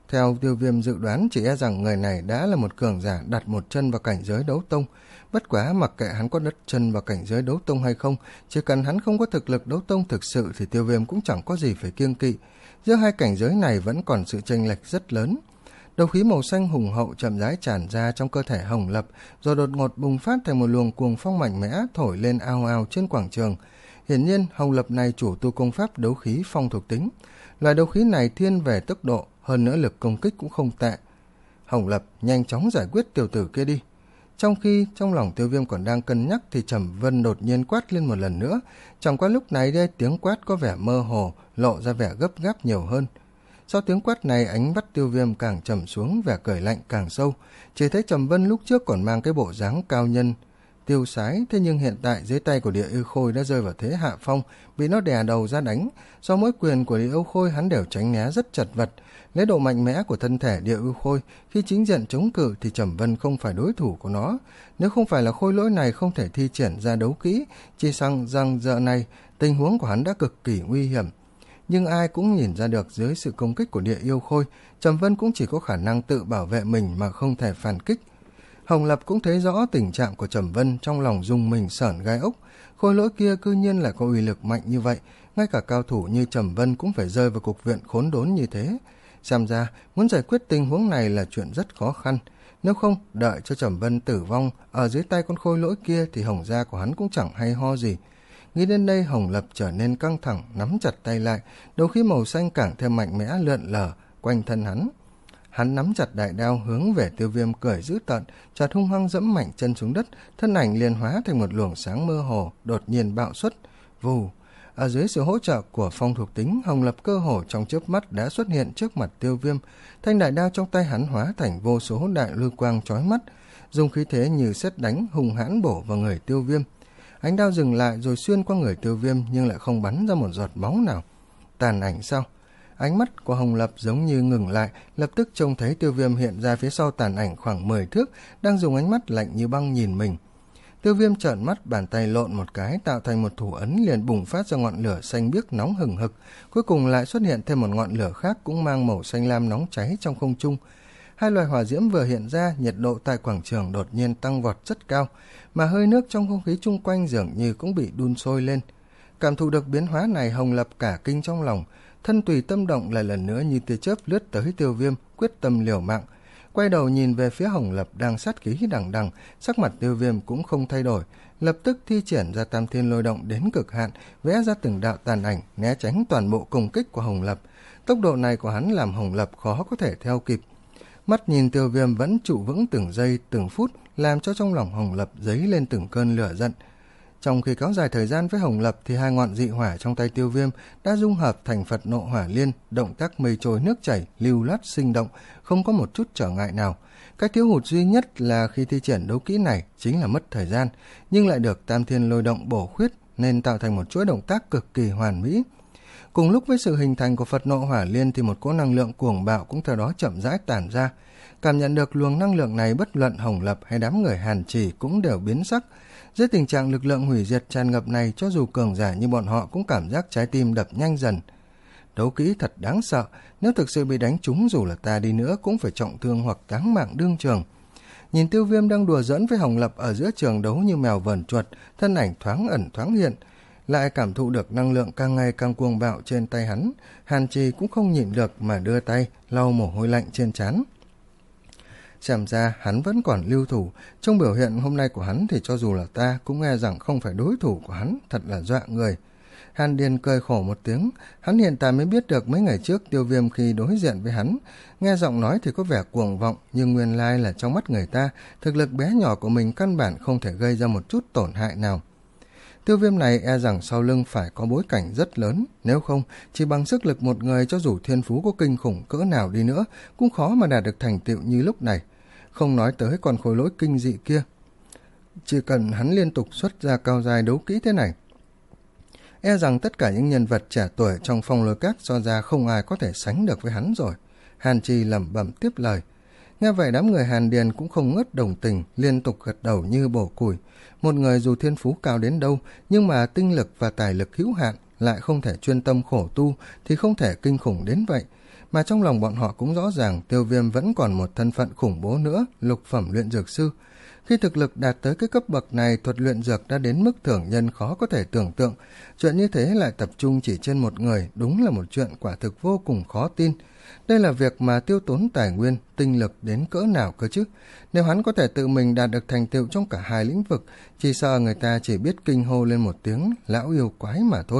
Theo Tiêu Viêm dự đoán, chỉ e rằng người này đã là một cường giả đặt một chân vào cảnh giới đấu tông. Bất quá mặc kệ hắn có đất chân vào cảnh giới đấu tông hay không, chỉ cần hắn không có thực lực đấu tông thực sự thì Tiêu Viêm cũng chẳng có gì phải kiêng kỵ. Giữa hai cảnh giới này vẫn còn sự chênh lệch rất lớn. Đấu khí màu xanh hùng hậu chậm rãi tràn ra trong cơ thể Hồng Lập, rồi đột ngột bùng phát thành một luồng cuồng phong mạnh mẽ thổi lên ao ao trên quảng trường. Hiển nhiên, Hồng Lập này chủ tu công pháp đấu khí phong thuộc tính. Loại đấu khí này thiên về tốc độ, hơn nữa lực công kích cũng không tệ. Hồng Lập, nhanh chóng giải quyết tiểu tử kia đi. Trong khi trong lòng Tiêu Viêm còn đang cân nhắc thì Trầm Vân đột nhiên quát lên một lần nữa. Chẳng qua lúc này đây tiếng quát có vẻ mơ hồ, lộ ra vẻ gấp gáp nhiều hơn. Sau tiếng quát này, ánh mắt Tiêu Viêm càng trầm xuống, vẻ cười lạnh càng sâu. Chỉ thấy Trầm Vân lúc trước còn mang cái bộ dáng cao nhân tiêu sái, thế nhưng hiện tại dưới tay của Địa Yêu Khôi đã rơi vào thế hạ phong, bị nó đè đầu ra đánh. Do mỗi quyền của Địa Yêu Khôi hắn đều tránh né rất chật vật. Lấy độ mạnh mẽ của thân thể Địa Yêu Khôi, khi chính diện chống cự thì Trầm Vân không phải đối thủ của nó. Nếu không phải là khôi lỗi này không thể thi triển ra đấu kỹ, chỉ rằng rằng giờ này tình huống của hắn đã cực kỳ nguy hiểm. Nhưng ai cũng nhìn ra được dưới sự công kích của Địa Yêu Khôi, Trầm Vân cũng chỉ có khả năng tự bảo vệ mình mà không thể phản kích. Hồng Lập cũng thấy rõ tình trạng của Trầm Vân, trong lòng rung mình sởn gai ốc. Khôi lỗi kia cư nhiên lại có uy lực mạnh như vậy, ngay cả cao thủ như Trầm Vân cũng phải rơi vào cục viện khốn đốn như thế. Xem ra muốn giải quyết tình huống này là chuyện rất khó khăn. Nếu không đợi cho Trầm Vân tử vong ở dưới tay con khôi lỗi kia thì Hồng gia của hắn cũng chẳng hay ho gì. Nghĩ đến đây, Hồng Lập trở nên căng thẳng, nắm chặt tay lại, đấu khí màu xanh càng thêm mạnh mẽ lượn lờ quanh thân hắn. Hắn nắm chặt đại đao hướng về Tiêu Viêm cười dữ tợn, chợt hung hăng dẫm mạnh chân xuống đất, thân ảnh liền hóa thành một luồng sáng mơ hồ, đột nhiên bạo xuất. Vù! Ở dưới sự hỗ trợ của phong thuộc tính, Hồng Lập cơ hồ trong chớp mắt đã xuất hiện trước mặt Tiêu Viêm. Thanh đại đao trong tay hắn hóa thành vô số đại lưu quang chói mắt, dùng khí thế như sét đánh hung hãn bổ vào người Tiêu Viêm. Ánh đao dừng lại rồi xuyên qua người Tiêu Viêm nhưng lại không bắn ra một giọt máu nào. Tàn ảnh sao? Ánh mắt của Hồng Lập giống như ngừng lại, lập tức trông thấy Tiêu Viêm hiện ra phía sau tàn ảnh khoảng mười thước, đang dùng ánh mắt lạnh như băng nhìn mình. Tiêu Viêm trợn mắt, bàn tay lộn một cái tạo thành một thủ ấn, liền bùng phát ra ngọn lửa xanh biếc nóng hừng hực, cuối cùng lại xuất hiện thêm một ngọn lửa khác cũng mang màu xanh lam nóng cháy trong không trung. Hai loài hỏa diễm vừa hiện ra, nhiệt độ tại quảng trường đột nhiên tăng vọt rất cao, mà hơi nước trong không khí chung quanh dường như cũng bị đun sôi lên. Cảm thụ được biến hóa này, Hồng Lập cả kinh trong lòng, thân tùy tâm động, lại lần nữa như tia chớp lướt tới Tiêu Viêm, quyết tâm liều mạng. Quay đầu nhìn về phía Hồng Lập đang sát khí đằng đằng, sắc mặt Tiêu Viêm cũng không thay đổi, lập tức thi triển ra Tam Thiên Lôi Động đến cực hạn, vẽ ra từng đạo tàn ảnh né tránh toàn bộ công kích của Hồng Lập. Tốc độ này của hắn làm Hồng Lập khó có thể theo kịp. Mắt nhìn Tiêu Viêm vẫn trụ vững từng giây từng phút, làm cho trong lòng Hồng Lập dấy lên từng cơn lửa giận. Trong khi kéo dài thời gian với Hồng Lập thì hai ngọn dị hỏa trong tay Tiêu Viêm đã dung hợp thành Phật Nộ Hỏa Liên, động tác mây trôi nước chảy, lưu loát sinh động, không có một chút trở ngại nào. Cái thiếu hụt duy nhất là khi thi triển đấu kỹ này chính là mất thời gian, nhưng lại được Tam Thiên Lôi Động bổ khuyết nên tạo thành một chuỗi động tác cực kỳ hoàn mỹ. Cùng lúc với sự hình thành của Phật Nộ Hỏa Liên thì một cỗ năng lượng cuồng bạo cũng theo đó chậm rãi tản ra. Cảm nhận được luồng năng lượng này, bất luận Hồng Lập hay đám người Hàn Chỉ cũng đều biến sắc. Dưới tình trạng lực lượng hủy diệt tràn ngập này, cho dù cường giả như bọn họ cũng cảm giác trái tim đập nhanh dần. Đấu kỹ thật đáng sợ, nếu thực sự bị đánh trúng dù là ta đi nữa cũng phải trọng thương hoặc táng mạng đương trường. Nhìn Tiêu Viêm đang đùa giỡn với Hồng Lập ở giữa trường đấu như mèo vờn chuột, thân ảnh thoáng ẩn thoáng hiện, lại cảm thụ được năng lượng càng ngày càng cuồng bạo trên tay hắn, Hàn Trì cũng không nhịn được mà đưa tay lau mồ hôi lạnh trên trán. Xem ra hắn vẫn còn lưu thủ, trong biểu hiện hôm nay của hắn thì cho dù là ta cũng nghe rằng không phải đối thủ của hắn, thật là dọa người. Hàn Điền cười khổ một tiếng, hắn hiện tại mới biết được mấy ngày trước Tiêu Viêm khi đối diện với hắn, nghe giọng nói thì có vẻ cuồng vọng, nhưng nguyên lai là trong mắt người ta, thực lực bé nhỏ của mình căn bản không thể gây ra một chút tổn hại nào. Tiêu Viêm này e rằng sau lưng phải có bối cảnh rất lớn, nếu không chỉ bằng sức lực một người cho dù thiên phú có kinh khủng cỡ nào đi nữa cũng khó mà đạt được thành tựu như lúc này. Không nói tới con khối lỗi kinh dị kia, chỉ cần hắn liên tục xuất ra cao dài đấu kỹ thế này, e rằng tất cả những nhân vật trẻ tuổi trong Phong Lôi Các so ra không ai có thể sánh được với hắn rồi. Hàn Trì lẩm bẩm tiếp lời. Nghe vậy đám người Hàn Điền cũng không ngớt đồng tình, liên tục gật đầu như bổ củi. Một người dù thiên phú cao đến đâu, nhưng mà tinh lực và tài lực hữu hạn, lại không thể chuyên tâm khổ tu thì không thể kinh khủng đến vậy. mà trong lòng bọn họ cũng rõ ràng Tiêu Viêm vẫn còn một thân phận khủng bố nữa, lục phẩm luyện dược sư. Khi thực lực đạt tới cái cấp bậc này, thuật luyện dược đã đến mức thường nhân khó có thể tưởng tượng. Chuyện như thế lại tập trung chỉ trên một người, đúng là một chuyện quả thực vô cùng khó tin. Đây là việc mà tiêu tốn tài nguyên, tinh lực đến cỡ nào cơ chứ? Nếu hắn có thể tự mình đạt được thành tựu trong cả hai lĩnh vực, chỉ sợ người ta chỉ biết kinh hô lên một tiếng lão yêu quái mà thôi.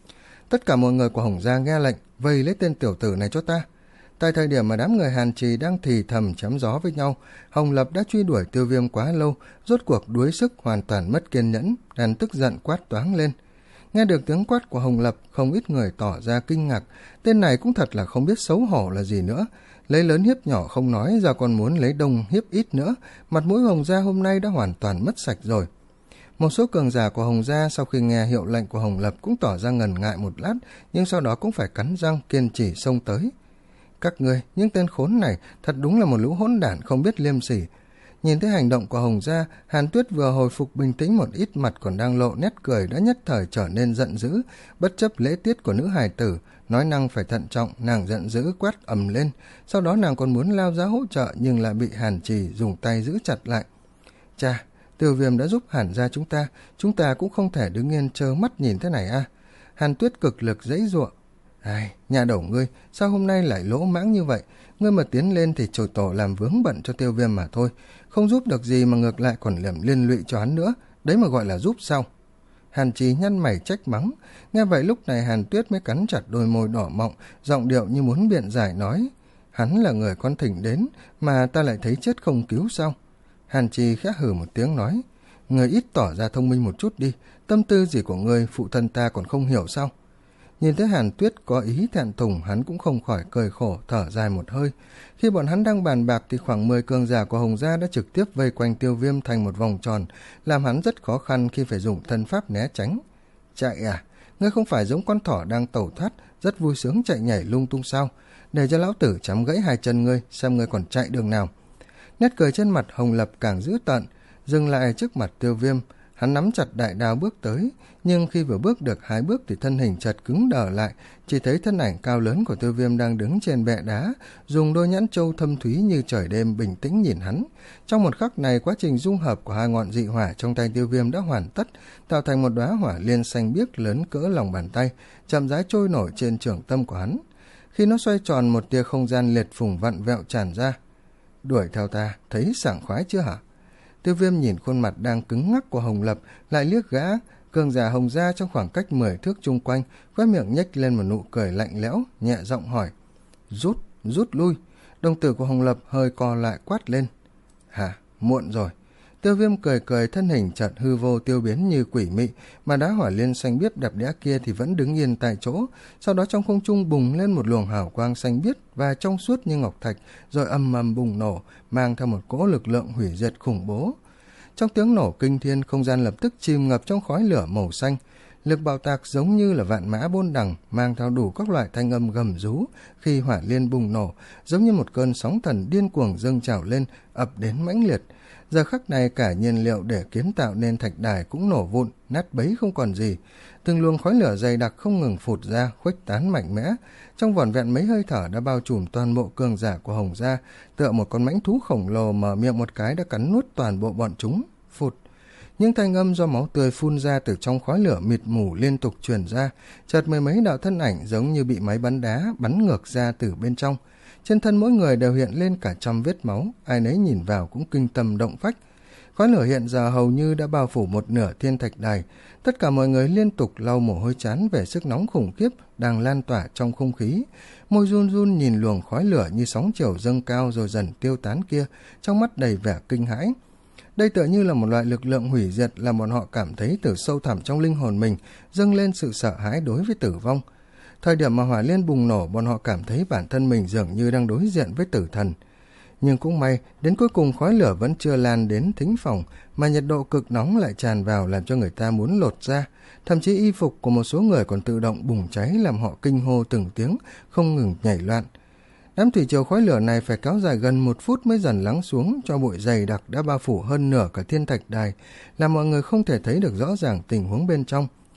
Tất cả mọi người của Hồng Gia nghe lệnh, vây lấy tên tiểu tử này cho ta. Tại thời điểm mà đám người Hàn Trì đang thì thầm chém gió với nhau, Hồng Lập đã truy đuổi Tiêu Viêm quá lâu, rốt cuộc đuối sức hoàn toàn mất kiên nhẫn, đàn tức giận quát toáng lên. Nghe được tiếng quát của Hồng Lập, không ít người tỏ ra kinh ngạc, tên này cũng thật là không biết xấu hổ là gì nữa. Lấy lớn hiếp nhỏ không nói, giờ còn muốn lấy đông hiếp ít nữa, mặt mũi Hồng Gia hôm nay đã hoàn toàn mất sạch rồi. Một số cường giả của Hồng Gia sau khi nghe hiệu lệnh của Hồng Lập cũng tỏ ra ngần ngại một lát, nhưng sau đó cũng phải cắn răng kiên trì xông tới. Các ngươi, những tên khốn này, thật đúng là một lũ hỗn đản không biết liêm sỉ. Nhìn thấy hành động của Hồng Gia, Hàn Tuyết vừa hồi phục bình tĩnh một ít, mặt còn đang lộ nét cười đã nhất thời trở nên giận dữ, bất chấp lễ tiết của nữ hài tử, nói năng phải thận trọng, nàng giận dữ quát ầm lên, sau đó nàng còn muốn lao ra hỗ trợ nhưng lại bị Hàn Trì dùng tay giữ chặt lại. Chà, Tiêu Viêm đã giúp Hàn Gia chúng ta, chúng ta cũng không thể đứng yên trơ mắt nhìn thế này à? Hàn Tuyết cực lực giãy giụa. Ai, nhà đầu ngươi, sao hôm nay lại lỗ mãng như vậy? Ngươi mà tiến lên thì trồi tổ làm vướng bận cho Tiêu Viêm mà thôi, không giúp được gì mà ngược lại còn liềm liên lụy cho hắn nữa, đấy mà gọi là giúp sao? Hàn Trì nhăn mày trách mắng. Nghe vậy lúc này Hàn Tuyết mới cắn chặt đôi môi đỏ mọng, giọng điệu như muốn biện giải nói, hắn là người con thỉnh đến mà ta lại thấy chết không cứu sao? Hàn Trì khẽ hừ một tiếng nói, người ít tỏ ra thông minh một chút đi, tâm tư gì của ngươi phụ thân ta còn không hiểu sao? Nhìn thấy Hàn Tuyết có ý thẹn thùng, hắn cũng không khỏi cười khổ, thở dài một hơi. Khi bọn hắn đang bàn bạc thì khoảng mười cường giả của Hồng Gia đã trực tiếp vây quanh Tiêu Viêm thành một vòng tròn, làm hắn rất khó khăn khi phải dùng thân pháp né tránh. Chạy à? Ngươi không phải giống con thỏ đang tẩu thoát, rất vui sướng chạy nhảy lung tung sao? Để cho lão tử chém gãy hai chân ngươi, xem ngươi còn chạy đường nào. Nét cười trên mặt Hồng Lập càng dữ tợn, dừng lại trước mặt Tiêu Viêm. Hắn nắm chặt đại đao bước tới, nhưng khi vừa bước được hai bước thì thân hình chợt cứng đờ lại, chỉ thấy thân ảnh cao lớn của Tiêu Viêm đang đứng trên bệ đá, dùng đôi nhãn châu thâm thúy như trời đêm bình tĩnh nhìn hắn. Trong một khắc này, quá trình dung hợp của hai ngọn dị hỏa trong tay Tiêu Viêm đã hoàn tất, tạo thành một đóa hỏa liên xanh biếc lớn cỡ lòng bàn tay, chậm rãi trôi nổi trên trường tâm của hắn. Khi nó xoay tròn, một tia không gian liệt phùng vặn vẹo tràn ra. Đuổi theo ta, thấy sảng khoái chưa hả? Tiêu Viêm nhìn khuôn mặt đang cứng ngắc của Hồng Lập, lại liếc gã cường giả Hồng Gia trong khoảng cách mười thước chung quanh, khóe miệng nhếch lên một nụ cười lạnh lẽo, nhẹ giọng hỏi, rút, rút lui. Đồng tử của Hồng Lập hơi co lại quát lên. Hả, muộn rồi. Tiêu Viêm cười cười, thân hình chợt hư vô tiêu biến như quỷ mị, mà đá hỏa liên xanh biếc đẹp đẽ kia thì vẫn đứng yên tại chỗ. Sau đó trong không trung bùng lên một luồng hào quang xanh biếc và trong suốt như ngọc thạch, rồi ầm ầm bùng nổ, mang theo một cỗ lực lượng hủy diệt khủng bố. Trong tiếng nổ kinh thiên, không gian lập tức chìm ngập trong khói lửa màu xanh. Lực bạo tạc giống như là vạn mã bôn đằng, mang theo đủ các loại thanh âm gầm rú khi hỏa liên bùng nổ, giống như một cơn sóng thần điên cuồng dâng trào lên, ập đến mãnh liệt. Giờ khắc này cả nhiên liệu để kiến tạo nên thạch đài cũng nổ vụn, nát bấy không còn gì. Từng luồng khói lửa dày đặc không ngừng phụt ra, khuếch tán mạnh mẽ. Trong vỏn vẹn mấy hơi thở đã bao trùm toàn bộ cường giả của Hồng Gia, tựa một con mãnh thú khổng lồ mở miệng một cái đã cắn nuốt toàn bộ bọn chúng. Phụt. Những thanh âm do máu tươi phun ra từ trong khói lửa mịt mù liên tục truyền ra, chợt mười mấy đạo thân ảnh giống như bị máy bắn đá bắn ngược ra từ bên trong. Trên thân mỗi người đều hiện lên cả trăm vết máu, ai nấy nhìn vào cũng kinh tâm động phách. Khói lửa hiện giờ hầu như đã bao phủ một nửa thiên thạch đài. Tất cả mọi người liên tục lau mồ hôi trán về sức nóng khủng khiếp đang lan tỏa trong không khí. Môi run run nhìn luồng khói lửa như sóng chiều dâng cao rồi dần tiêu tán kia, trong mắt đầy vẻ kinh hãi. Đây tựa như là một loại lực lượng hủy diệt, làm bọn họ cảm thấy từ sâu thẳm trong linh hồn mình dâng lên sự sợ hãi đối với tử vong. Thời điểm mà hỏa liên bùng nổ, bọn họ cảm thấy bản thân mình dường như đang đối diện với tử thần. Nhưng cũng may, đến cuối cùng khói lửa vẫn chưa lan đến thính phòng, mà nhiệt độ cực nóng lại tràn vào làm cho người ta muốn lột ra. Thậm chí y phục của một số người còn tự động bùng cháy, làm họ kinh hô từng tiếng, không ngừng nhảy loạn. Đám thủy triều khói lửa này phải kéo dài gần một phút mới dần lắng xuống, cho bụi dày đặc đã bao phủ hơn nửa cả thiên thạch đài, làm mọi người không thể thấy được rõ ràng tình huống bên trong.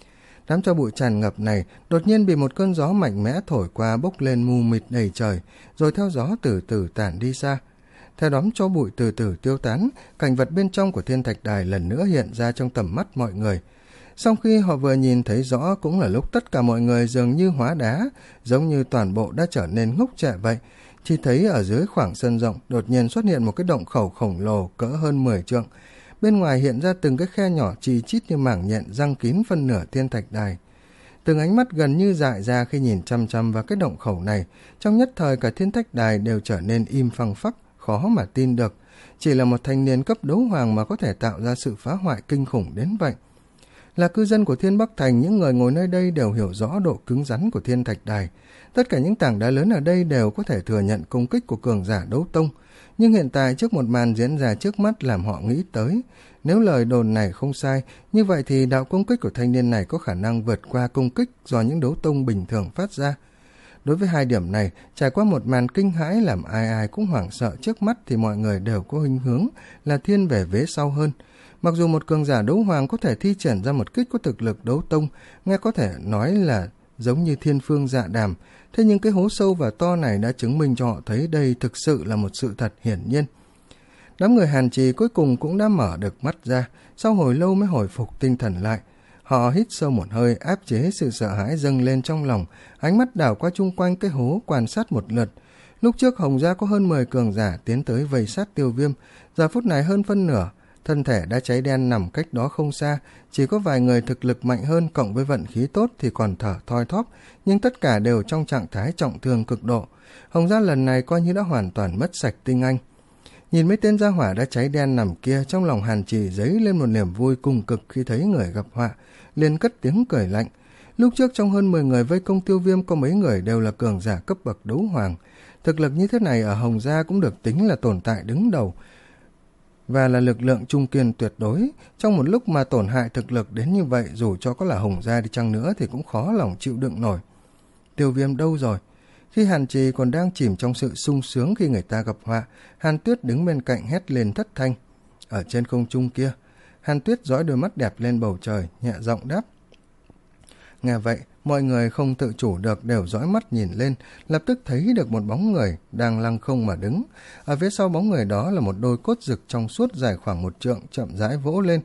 Đám tro bụi tràn ngập này đột nhiên bị một cơn gió mạnh mẽ thổi qua, bốc lên mù mịt đầy trời, rồi theo gió từ từ tản đi xa. Theo đám tro bụi từ từ tiêu tán, cảnh vật bên trong của Thiên Thạch Đài lần nữa hiện ra trong tầm mắt mọi người. Sau khi họ vừa nhìn thấy rõ cũng là lúc tất cả mọi người dường như hóa đá, giống như toàn bộ đã trở nên ngốc trệ vậy. Chỉ thấy ở dưới khoảng sân rộng đột nhiên xuất hiện một cái động khẩu khổng lồ cỡ hơn mười trượng. Bên ngoài hiện ra từng cái khe nhỏ chi chít như mảng nhện răng kín phân nửa Thiên Thạch Đài. Từng ánh mắt gần như dại ra khi nhìn chăm chăm vào cái động khẩu này, trong nhất thời cả Thiên Thạch Đài đều trở nên im phăng phắc, khó mà tin được. Chỉ là một thanh niên cấp đấu hoàng mà có thể tạo ra sự phá hoại kinh khủng đến vậy. Là cư dân của Thiên Bắc Thành, những người ngồi nơi đây đều hiểu rõ độ cứng rắn của Thiên Thạch Đài. Tất cả những tảng đá lớn ở đây đều có thể thừa nhận công kích của cường giả đấu tông. Nhưng hiện tại trước một màn diễn ra trước mắt làm họ nghĩ tới, nếu lời đồn này không sai, như vậy thì đạo công kích của thanh niên này có khả năng vượt qua công kích do những đấu tông bình thường phát ra. Đối với hai điểm này, trải qua một màn kinh hãi làm ai ai cũng hoảng sợ trước mắt thì mọi người đều có hình hướng là thiên về vế sau hơn. Mặc dù một cường giả đấu hoàng có thể thi triển ra một kích có thực lực đấu tông, nghe có thể nói là giống như thiên phương dạ đàm, thế nhưng cái hố sâu và to này đã chứng minh cho họ thấy đây thực sự là một sự thật hiển nhiên. Đám người Hàn Trì cuối cùng cũng đã mở được mắt ra, sau hồi lâu mới hồi phục tinh thần lại. Họ hít sâu một hơi, áp chế sự sợ hãi dâng lên trong lòng, ánh mắt đảo qua chung quanh cái hố quan sát một lượt. Lúc trước Hồng Gia có hơn mười cường giả tiến tới vây sát Tiêu Viêm, giờ phút này hơn phân nửa thân thể đã cháy đen nằm cách đó không xa, chỉ có vài người thực lực mạnh hơn cộng với vận khí tốt thì còn thở thoi thóp, nhưng tất cả đều trong trạng thái trọng thương cực độ. Hồng Gia lần này coi như đã hoàn toàn mất sạch tinh anh. Nhìn mấy tên gia hỏa đã cháy đen nằm kia, trong lòng Hàn Trì dấy lên một niềm vui cùng cực khi thấy người gặp họa, liền cất tiếng cười lạnh. Lúc trước trong hơn mười người vây công Tiêu Viêm có mấy người đều là cường giả cấp bậc đấu hoàng. Thực lực như thế này ở Hồng Gia cũng được tính là tồn tại đứng đầu, và là lực lượng trung kiên tuyệt đối. Trong một lúc mà tổn hại thực lực đến như vậy, dù cho có là Hồng Gia đi chăng nữa thì cũng khó lòng chịu đựng nổi. Tiêu Viêm đâu rồi? Khi Hàn Trì còn đang chìm trong sự sung sướng khi người ta gặp họa, Hàn Tuyết đứng bên cạnh hét lên thất thanh. Ở trên không trung kia, Hàn Tuyết dõi đôi mắt đẹp lên bầu trời, nhẹ giọng đáp. Nghe vậy, mọi người không tự chủ được đều dõi mắt nhìn lên, lập tức thấy được một bóng người đang lăng không mà đứng. Ở phía sau bóng người đó là một đôi cốt rực trong suốt dài khoảng một trượng chậm rãi vỗ lên.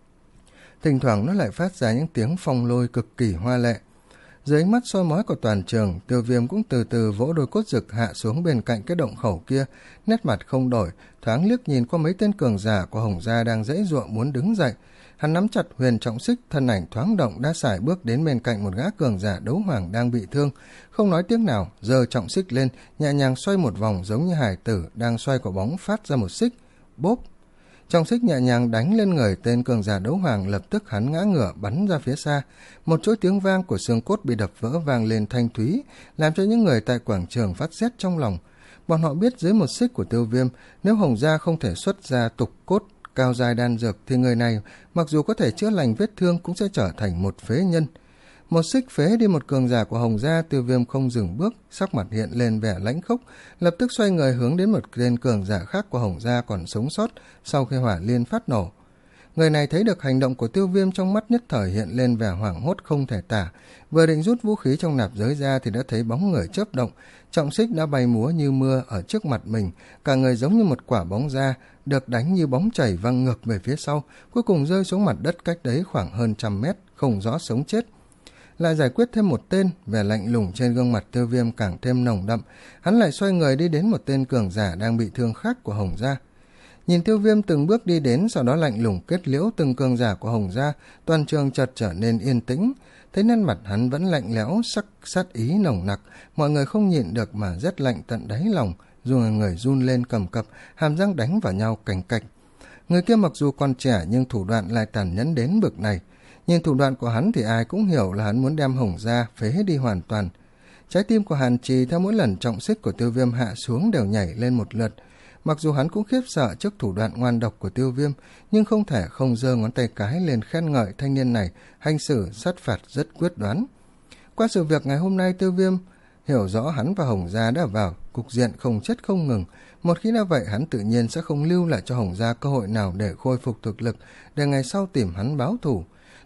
Thỉnh thoảng nó lại phát ra những tiếng phong lôi cực kỳ hoa lệ. Dưới ánh mắt soi mói của toàn trường, Tiêu Viêm cũng từ từ vỗ đôi cốt rực hạ xuống bên cạnh cái động khẩu kia, nét mặt không đổi, thoáng liếc nhìn qua mấy tên cường giả của Hồng Gia đang giãy giụa muốn đứng dậy. Hắn nắm chặt huyền trọng xích, thân ảnh thoáng động đã sải bước đến bên cạnh một gã cường giả đấu hoàng đang bị thương, không nói tiếng nào, giơ trọng xích lên, nhẹ nhàng xoay một vòng giống như hải tử đang xoay quả bóng phát ra một xích, bốp. Trọng xích nhẹ nhàng đánh lên người tên cường giả đấu hoàng, lập tức hắn ngã ngửa bắn ra phía xa. Một chuỗi tiếng vang của xương cốt bị đập vỡ vang lên thanh thúy, làm cho những người tại quảng trường phát rét trong lòng. Bọn họ biết dưới một xích của Tiêu Viêm, nếu Hồng Gia không thể xuất ra tục cốt cao dài đan dược thì người này mặc dù có thể chữa lành vết thương cũng sẽ trở thành một phế nhân. Một xích phế đi một cường giả của Hồng Gia, Tiêu Viêm không dừng bước, sắc mặt hiện lên vẻ lãnh khốc, lập tức xoay người hướng đến một tên cường giả khác của Hồng Gia còn sống sót sau khi hỏa liên phát nổ. Người này thấy được hành động của Tiêu Viêm, trong mắt nhất thời hiện lên vẻ hoảng hốt không thể tả, vừa định rút vũ khí trong nạp giới ra thì đã thấy bóng người chớp động, trọng xích đã bay múa như mưa ở trước mặt mình, cả người giống như một quả bóng da được đánh như bóng chảy văng ngược về phía sau, cuối cùng rơi xuống mặt đất cách đấy khoảng hơn trăm mét, không rõ sống chết. Lại giải quyết thêm một tên, vẻ lạnh lùng trên gương mặt Tiêu Viêm càng thêm nồng đậm, hắn lại xoay người đi đến một tên cường giả đang bị thương khác của Hồng Gia. Nhìn Tiêu Viêm từng bước đi đến, sau đó lạnh lùng kết liễu từng cường giả của Hồng Gia, toàn trường chợt trở nên yên tĩnh. Thấy nét mặt hắn vẫn lạnh lẽo, sắc sát ý nồng nặc, mọi người không nhịn được mà rét lạnh tận đáy lòng, dù người run lên cầm cập, hàm răng đánh vào nhau cành cạch. Người kia mặc dù còn trẻ nhưng thủ đoạn lại tàn nhẫn đến bực này. Nhìn thủ đoạn của hắn thì ai cũng hiểu là hắn muốn đem Hồng Gia phế đi hoàn toàn. Trái tim của Hàn Trì theo mỗi lần trọng xích của Tiêu Viêm hạ xuống đều nhảy lên một lượt. Mặc dù hắn cũng khiếp sợ trước thủ đoạn ngoan độc của Tiêu Viêm, nhưng không thể không giơ ngón tay cái lên khen ngợi thanh niên này hành xử sát phạt rất quyết đoán. Qua sự việc ngày hôm nay, Tiêu Viêm hiểu rõ hắn và Hồng Gia đã vào cục diện không chết không ngừng. Một khi đã vậy, hắn tự nhiên sẽ không lưu lại cho Hồng Gia cơ hội nào để khôi phục thực lực, để ngày sau tìm hắn báo thù.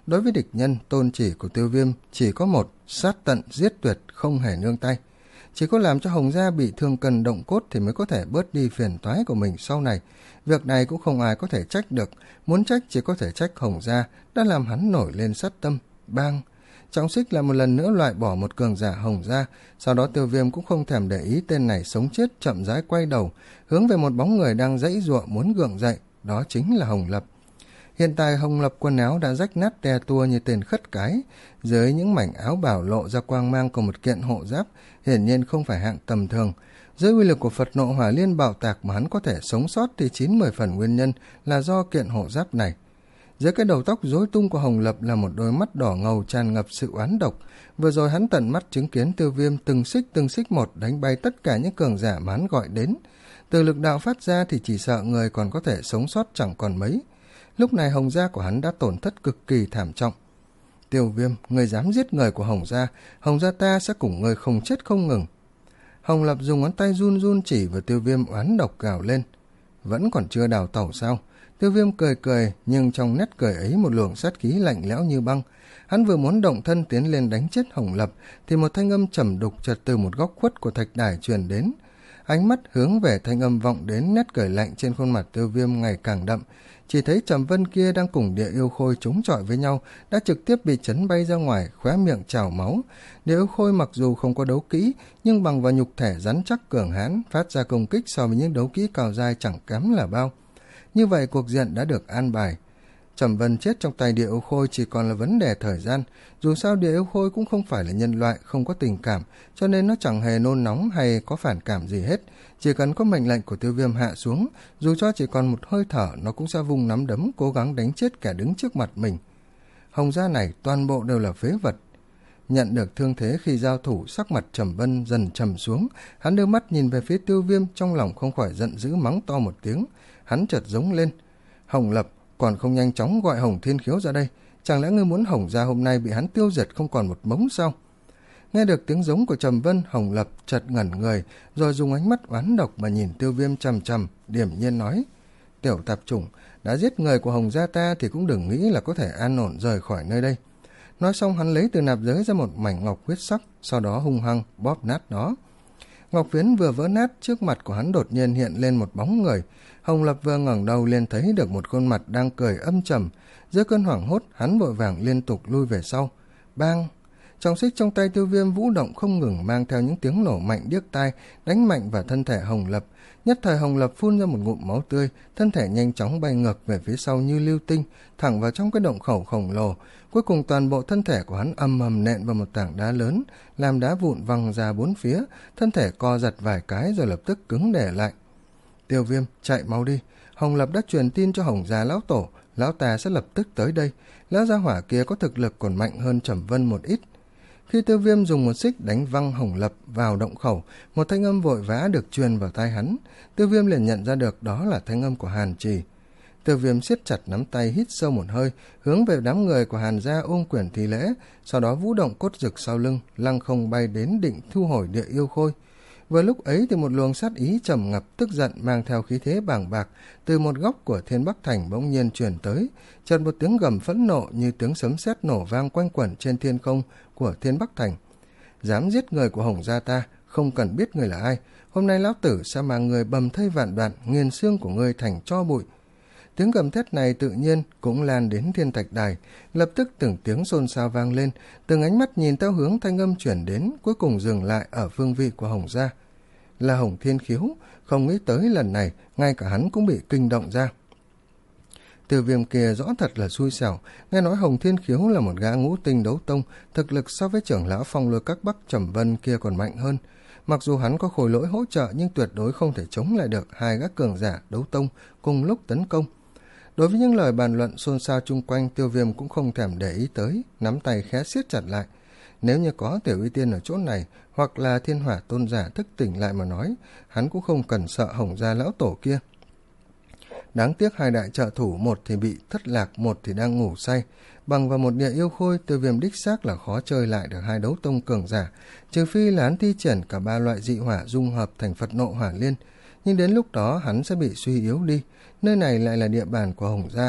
Đối với địch nhân, tôn chỉ của Tiêu Viêm chỉ có một: sát tận giết tuyệt, không hề nương tay. Chỉ có làm cho Hồng gia bị thương cần động cốt thì mới có thể bớt đi phiền toái của mình sau này. Việc này cũng không ai có thể trách được, muốn trách chỉ có thể trách Hồng gia đã làm hắn nổi lên sát tâm. Bang! Trọng Xích là một lần nữa loại bỏ một cường giả Hồng gia. Sau đó Tiêu Viêm cũng không thèm để ý tên này sống chết, chậm rãi quay đầu hướng về một bóng người đang giãy giụa muốn gượng dậy, đó chính là Hồng Lập. Hiện tại Hồng Lập quần áo đã rách nát te tua như tên khất cái, dưới những mảnh áo bào lộ ra quang mang của một kiện hộ giáp, hiển nhiên không phải hạng tầm thường. Dưới uy lực của Phật Nộ Hỏa Liên bạo tạc mà hắn có thể sống sót thì chín mười phần nguyên nhân là do kiện hộ giáp này. Dưới cái đầu tóc rối tung của Hồng Lập là một đôi mắt đỏ ngầu tràn ngập sự oán độc. Vừa rồi hắn tận mắt chứng kiến Tiêu Viêm từng xích từng xích một đánh bay tất cả những cường giả mà hắn gọi đến. Từ lực đạo phát ra thì chỉ sợ người còn có thể sống sót chẳng còn mấy. Lúc này Hồng gia của hắn đã tổn thất cực kỳ thảm trọng. Tiêu Viêm, người dám giết người của Hồng gia, Hồng gia ta sẽ cùng người không chết không ngừng. Hồng Lập dùng ngón tay run run chỉ vào Tiêu Viêm oán độc gào lên. Vẫn còn chưa đào tẩu sao? Tiêu Viêm cười cười, nhưng trong nét cười ấy một luồng sát khí lạnh lẽo như băng. Hắn vừa muốn động thân tiến lên đánh chết Hồng Lập thì một thanh âm trầm đục chợt từ một góc khuất của thạch đài truyền đến. Ánh mắt hướng về thanh âm vọng đến, nét cười lạnh trên khuôn mặt Tiêu Viêm ngày càng đậm. Chỉ thấy Trầm Vân kia đang cùng Địa Yêu Khôi chống chọi với nhau đã trực tiếp bị chấn bay ra ngoài, khóe miệng trào máu. Địa Yêu Khôi mặc dù không có đấu kỹ, nhưng bằng vào nhục thể rắn chắc cường hãn, phát ra công kích so với những đấu kỹ cao dai chẳng kém là bao. Như vậy cuộc diện đã được an bài. Trầm Vân chết trong tay Địa Yêu Khôi chỉ còn là vấn đề thời gian. Dù sao Địa Yêu Khôi cũng không phải là nhân loại, không có tình cảm, cho nên nó chẳng hề nôn nóng hay có phản cảm gì hết. Chỉ cần có mệnh lệnh của Tiêu Viêm hạ xuống, dù cho chỉ còn một hơi thở, nó cũng sẽ vung nắm đấm cố gắng đánh chết kẻ đứng trước mặt mình. Hồng gia này toàn bộ đều là phế vật. Nhận được thương thế khi giao thủ, sắc mặt Trầm Vân dần trầm xuống. Hắn đưa mắt nhìn về phía Tiêu Viêm, trong lòng không khỏi giận dữ mắng to một tiếng. Hắn chợt giống lên: Hồng Lập, còn không nhanh chóng gọi Hồng Thiên Khiếu ra đây. Chẳng lẽ ngươi muốn Hồng gia hôm nay bị hắn tiêu diệt không còn một mống sao? Nghe được tiếng giống của Trầm Vân, Hồng Lập chợt ngẩn người, rồi dùng ánh mắt oán độc mà nhìn Tiêu Viêm chằm chằm, điềm nhiên nói: Tiểu tạp chủng, đã giết người của Hồng gia ta thì cũng đừng nghĩ là có thể an ổn rời khỏi nơi đây. Nói xong hắn lấy từ nạp giới ra một mảnh ngọc huyết sắc, sau đó hung hăng bóp nát nó. Ngọc phiến vừa vỡ nát, trước mặt của hắn đột nhiên hiện lên một bóng người. Hồng Lập vừa ngẩng đầu lên thấy được một khuôn mặt đang cười âm trầm. Giữa cơn hoảng hốt, hắn vội vàng liên tục lui về sau. Bang! Trọng xích trong tay Tiêu Viêm vũ động không ngừng, mang theo những tiếng nổ mạnh điếc tai, đánh mạnh vào thân thể Hồng Lập. Nhất thời Hồng Lập phun ra một ngụm máu tươi, thân thể nhanh chóng bay ngược về phía sau như lưu tinh, thẳng vào trong cái động khẩu khổng lồ. Cuối cùng toàn bộ thân thể của hắn ầm ầm nện vào một tảng đá lớn, làm đá vụn văng ra bốn phía, thân thể co giật vài cái rồi lập tức cứng để lại. Tiêu Viêm, chạy mau đi! Hồng Lập đã truyền tin cho Hồng gia lão tổ, lão ta sẽ lập tức tới đây. Lão gia hỏa kia có thực lực còn mạnh hơn Trầm Vân một ít. Khi Tiêu Viêm dùng một xích đánh văng Hồng Lập vào động khẩu, một thanh âm vội vã được truyền vào tai hắn. Tiêu Viêm liền nhận ra được đó là thanh âm của Hàn Trì. Tiêu Viêm siết chặt nắm tay, hít sâu một hơi, hướng về đám người của Hàn gia ôm quyền thi lễ, sau đó vũ động cốt rực sau lưng, lăng không bay đến định thu hồi Địa Yêu Khôi. Vừa lúc ấy thì một luồng sát ý trầm ngập tức giận mang theo khí thế bàng bạc từ một góc của Thiên Bắc Thành bỗng nhiên truyền tới, chợt một tiếng gầm phẫn nộ như tiếng sấm sét nổ vang quanh quẩn trên thiên không của Thiên Bắc Thành. Dám giết người của Hồng gia ta, không cần biết người là ai, hôm nay lão tử sẽ mang người bầm thây vạn đoạn, nghiền xương của ngươi thành tro bụi. Tiếng gầm thét này tự nhiên cũng lan đến Thiên Thạch Đài, lập tức từng tiếng xôn xao vang lên, từng ánh mắt nhìn theo hướng thanh âm chuyển đến, cuối cùng dừng lại ở phương vị của Hồng gia. Là Hồng Thiên Khiếu, không nghĩ tới lần này ngay cả hắn cũng bị kinh động ra. Tiêu Viêm kia rõ thật là xui xẻo, nghe nói Hồng Thiên Khiếu là một gã ngũ tinh đấu tông, thực lực so với trưởng lão Phong Lôi Các Bắc Trầm Vân kia còn mạnh hơn. Mặc dù hắn có khối lỗi hỗ trợ nhưng tuyệt đối không thể chống lại được hai gã cường giả đấu tông cùng lúc tấn công. Đối với những lời bàn luận xôn xao chung quanh, Tiêu Viêm cũng không thèm để ý tới, nắm tay khẽ siết chặt lại. Nếu như có Tiểu Uy Tiên ở chỗ này, hoặc là Thiên Hỏa Tôn giả thức tỉnh lại mà nói, hắn cũng không cần sợ Hồng gia lão tổ kia. Đáng tiếc hai đại trợ thủ, một thì bị thất lạc, một thì đang ngủ say. Bằng vào một Địa Yêu Khôi, Tiêu Viêm đích xác là khó chơi lại được hai đấu tông cường giả, trừ phi là hắn thi triển cả ba loại dị hỏa dung hợp thành Phật Nộ Hỏa Liên. Nhưng đến lúc đó hắn sẽ bị suy yếu đi. Nơi này lại là địa bàn của Hồng gia.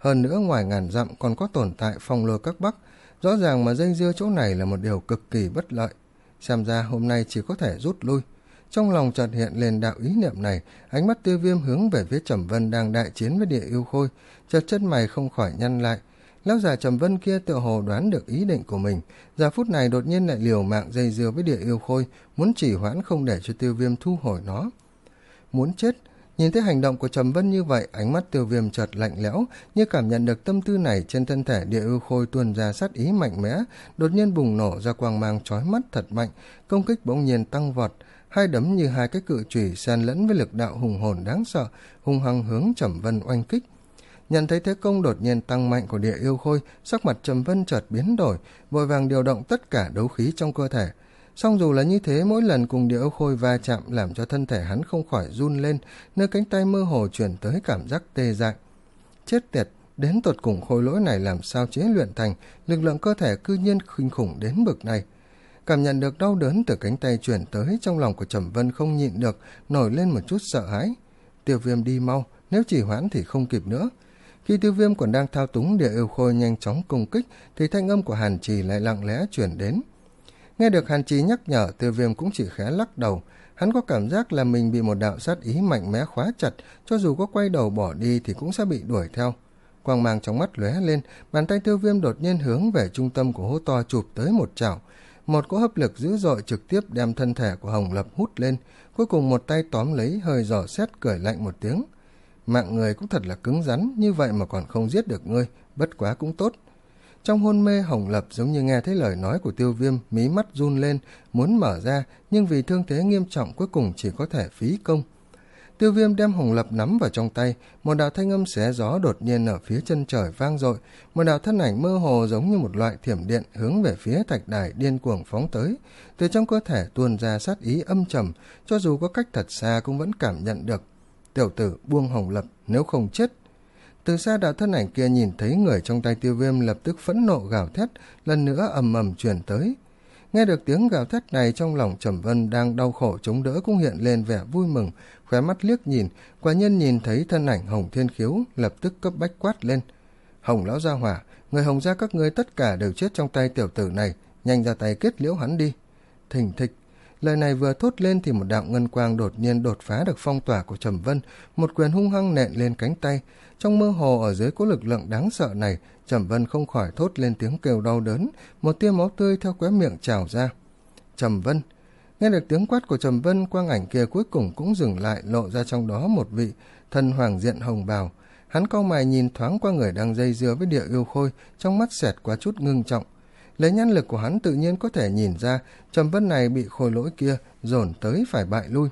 Hơn nữa ngoài ngàn dặm còn có tồn tại phong lôi các bắc, rõ ràng mà dây dưa chỗ này là một điều cực kỳ bất lợi. Xem ra hôm nay chỉ có thể rút lui. Trong lòng chợt hiện lên đạo ý niệm này, ánh mắt Tiêu Viêm hướng về phía Trầm Vân đang đại chiến với Địa Yêu Khôi, chợt chân mày không khỏi nhăn lại. Lão già Trầm Vân kia tựa hồ đoán được ý định của mình, giờ phút này đột nhiên lại liều mạng dây dưa với Địa Yêu Khôi, muốn trì hoãn không để cho Tiêu Viêm thu hồi nó. Muốn chết. Nhìn thấy hành động của Trầm Vân như vậy, ánh mắt Tiêu Viêm chợt lạnh lẽo, như cảm nhận được tâm tư này trên thân thể Địa Yêu Khôi tuôn ra sát ý mạnh mẽ, đột nhiên bùng nổ ra quang mang chói mắt thật mạnh, công kích bỗng nhiên tăng vọt, hai đấm như hai cái cự chùy xen lẫn với lực đạo hùng hồn đáng sợ, hung hăng hướng Trầm Vân oanh kích. Nhận thấy thế công đột nhiên tăng mạnh của Địa Yêu Khôi, sắc mặt Trầm Vân chợt biến đổi, vội vàng điều động tất cả đấu khí trong cơ thể. Song dù là như thế, mỗi lần cùng Địa Yêu Khôi va chạm làm cho thân thể hắn không khỏi run lên, nơi cánh tay mơ hồ chuyển tới cảm giác tê dại. Chết tiệt, đến tột cùng khôi lỗi này làm sao chế luyện thành, lực lượng cơ thể cư nhiên kinh khủng đến bực này. Cảm nhận được đau đớn từ cánh tay chuyển tới, trong lòng của Trầm Vân không nhịn được, nổi lên một chút sợ hãi. Tiêu Viêm đi mau, nếu trì hoãn thì không kịp nữa. Khi Tiêu Viêm còn đang thao túng Địa Yêu Khôi nhanh chóng công kích, thì thanh âm của Hàn Trì lại lặng lẽ chuyển đến. Nghe được Hàn Trì nhắc nhở, Tiêu Viêm cũng chỉ khẽ lắc đầu. Hắn có cảm giác là mình bị một đạo sát ý mạnh mẽ khóa chặt, cho dù có quay đầu bỏ đi thì cũng sẽ bị đuổi theo. Quang mang trong mắt lóe lên, bàn tay Tiêu Viêm đột nhiên hướng về trung tâm của hố to chụp tới một chảo. Một cỗ hấp lực dữ dội trực tiếp đem thân thể của Hồng Lập hút lên, cuối cùng một tay tóm lấy, hơi dò xét cười lạnh một tiếng. Mạng người cũng thật là cứng rắn, như vậy mà còn không giết được ngươi, bất quá cũng tốt. Trong hôn mê, Hồng Lập giống như nghe thấy lời nói của Tiêu Viêm, mí mắt run lên, muốn mở ra, nhưng vì thương thế nghiêm trọng cuối cùng chỉ có thể phí công. Tiêu Viêm đem Hồng Lập nắm vào trong tay, một đạo thanh âm xé gió đột nhiên ở phía chân trời vang dội, một đạo thân ảnh mơ hồ giống như một loại thiểm điện hướng về phía thạch đài điên cuồng phóng tới. Từ trong cơ thể tuôn ra sát ý âm trầm, cho dù có cách thật xa cũng vẫn cảm nhận được. Tiểu tử, buông Hồng Lập, nếu không chết. Từ xa đạo thân ảnh kia nhìn thấy người trong tay Tiêu Viêm lập tức phẫn nộ gào thét, lần nữa ầm ầm truyền tới. Nghe được tiếng gào thét này, trong lòng Trầm Vân đang đau khổ chống đỡ cũng hiện lên vẻ vui mừng, khóe mắt liếc nhìn, quả nhiên nhìn thấy thân ảnh Hồng Thiên Khiếu, lập tức cấp bách quát lên. Hồng lão gia hỏa, người Hồng gia các ngươi tất cả đều chết trong tay tiểu tử này, nhanh ra tay kết liễu hắn đi. Thình thịch. Lời này vừa thốt lên thì một đạo ngân quang đột nhiên đột phá được phong tỏa của Trầm Vân, một quyền hung hăng nện lên cánh tay. Trong mơ hồ ở dưới cỗ lực lượng đáng sợ này, Trầm Vân không khỏi thốt lên tiếng kêu đau đớn, một tia máu tươi theo khóe miệng trào ra. Trầm Vân. Nghe được tiếng quát của Trầm Vân, quang ảnh kia cuối cùng cũng dừng lại, lộ ra trong đó một vị thân hoàng diện hồng bào. Hắn cau mày nhìn thoáng qua người đang dây dưa với Địa Yêu Khôi, trong mắt xẹt qua chút ngưng trọng. Lấy nhãn lực của hắn tự nhiên có thể nhìn ra Trầm Vân này bị khôi lỗi kia dồn tới phải bại lui.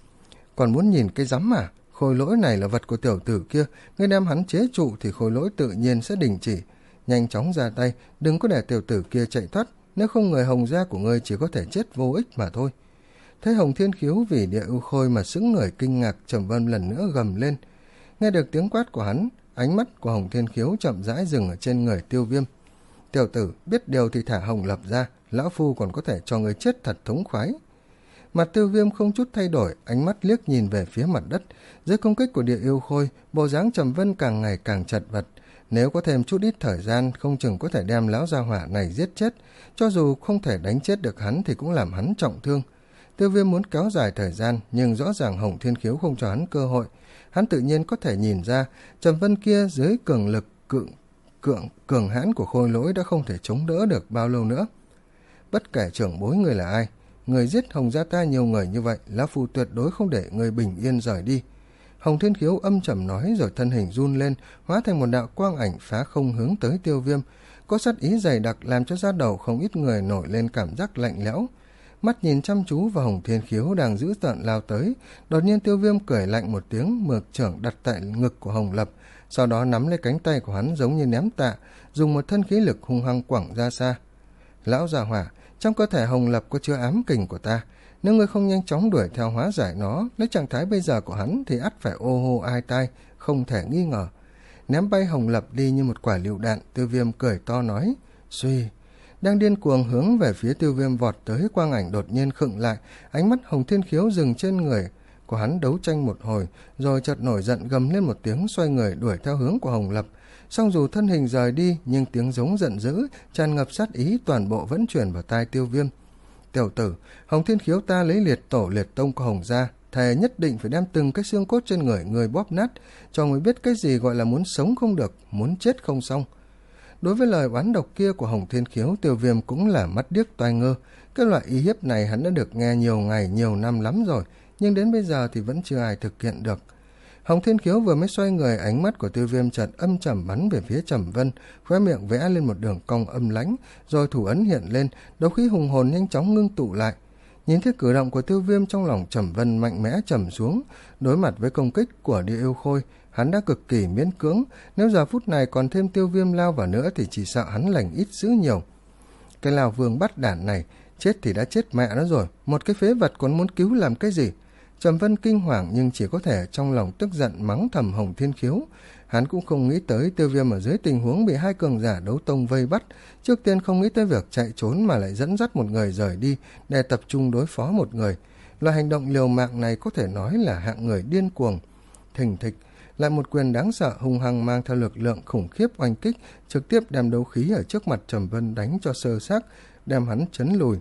Còn muốn nhìn cái rắm mà, khôi lỗi này là vật của tiểu tử kia, ngươi đem hắn chế trụ thì khôi lỗi tự nhiên sẽ đình chỉ. Nhanh chóng ra tay, đừng có để tiểu tử kia chạy thoát, nếu không người Hồng gia của ngươi chỉ có thể chết vô ích mà thôi. Thấy Hồng Thiên Khiếu vì Địa Yêu Khôi mà sững người kinh ngạc, Trầm Vân lần nữa gầm lên. Nghe được tiếng quát của hắn, ánh mắt của Hồng Thiên Khiếu chậm rãi dừng ở trên người Tiêu Viêm. Tiểu tử, biết điều thì thả Hồng Lập ra, lão phu còn có thể cho người chết thật thống khoái. Mặt Tiêu Viêm không chút thay đổi, ánh mắt liếc nhìn về phía mặt đất. Dưới công kích của Địa Yêu Khôi, bộ dáng Trầm Vân càng ngày càng chật vật. Nếu có thêm chút ít thời gian, không chừng có thể đem lão gia hỏa này giết chết. Cho dù không thể đánh chết được hắn thì cũng làm hắn trọng thương. Tiêu Viêm muốn kéo dài thời gian, nhưng rõ ràng Hồng Thiên Khiếu không cho hắn cơ hội. Hắn tự nhiên có thể nhìn ra, Trầm Vân kia dưới cường lực cự cường cường hãn của khôi lỗi đã không thể chống đỡ được bao lâu nữa. Bất kể trưởng bối người là ai, người giết Hồng gia ta nhiều người như vậy, lão phu tuyệt đối không để người bình yên rời đi. Hồng Thiên Khiếu âm trầm nói, rồi thân hình run lên, hóa thành một đạo quang ảnh phá không hướng tới Tiêu Viêm. Có sát ý dày đặc làm cho da đầu không ít người nổi lên cảm giác lạnh lẽo. Mắt nhìn chăm chú vào Hồng Thiên Khiếu đang giữ tợn lao tới, đột nhiên Tiêu Viêm cười lạnh một tiếng, mượt trưởng đặt tại ngực của Hồng Lập, sau đó nắm lấy cánh tay của hắn giống như ném tạ, dùng một thân khí lực hung hăng quẳng ra xa. Lão già hỏa, trong cơ thể Hồng Lập có chứa ám kình của ta, nếu ngươi không nhanh chóng đuổi theo hóa giải nó, lấy trạng thái bây giờ của hắn thì ắt phải ô hô ai tai, không thể nghi ngờ. Ném bay Hồng Lập đi như một quả lựu đạn, Tiêu Viêm cười to nói, suy. Đang điên cuồng hướng về phía Tiêu Viêm vọt tới, quang ảnh đột nhiên khựng lại, ánh mắt Hồng Thiên Khiếu dừng trên người của hắn đấu tranh một hồi, rồi chợt nổi giận gầm lên một tiếng, xoay người đuổi theo hướng của Hồng Lập. Song dù thân hình rời đi, nhưng tiếng giống giận dữ, tràn ngập sát ý toàn bộ vẫn truyền vào tai Tiêu Viêm. Tiểu tử, Hồng Thiên Khiếu ta lấy liệt tổ liệt tông của Hồng gia, thề nhất định phải đem từng cái xương cốt trên người người bóp nát, cho người biết cái gì gọi là muốn sống không được, muốn chết không xong. Đối với lời oán độc kia của Hồng Thiên Khiếu, Tiêu Viêm cũng là mắt điếc tai ngơ. Cái loại uy hiếp này hắn đã được nghe nhiều ngày, nhiều năm lắm rồi, nhưng đến bây giờ thì vẫn chưa ai thực hiện được. Hồng Thiên Khiếu vừa mới xoay người, ánh mắt của Tiêu Viêm chợt âm trầm bắn về phía Trầm Vân, khóe miệng vẽ lên một đường cong âm lãnh, rồi thủ ấn hiện lên, đấu khí hùng hồn nhanh chóng ngưng tụ lại. Nhìn thấy cử động của Tiêu Viêm, trong lòng Trầm Vân mạnh mẽ trầm xuống. Đối mặt với công kích của Địa Yêu Khôi, hắn đã cực kỳ miễn cưỡng, nếu giờ phút này còn thêm Tiêu Viêm lao vào nữa thì chỉ sợ hắn lành ít dữ nhiều. Cái Lão Vương bắt đản này, chết thì đã chết mẹ nó rồi, một cái phế vật còn muốn cứu làm cái gì? Trầm Vân kinh hoàng nhưng chỉ có thể trong lòng tức giận mắng thầm Hồng Thiên Khiếu. Hắn cũng không nghĩ tới Tiêu Viêm ở dưới tình huống bị hai cường giả đấu tông vây bắt, trước tiên không nghĩ tới việc chạy trốn mà lại dẫn dắt một người rời đi để tập trung đối phó một người. Loại hành động liều mạng này có thể nói là hạng người điên cuồng. Thình thịch, lại một quyền đáng sợ hung hăng mang theo lực lượng khủng khiếp oanh kích, trực tiếp đem đấu khí ở trước mặt Trầm Vân đánh cho sơ xác, đem hắn chấn lùi.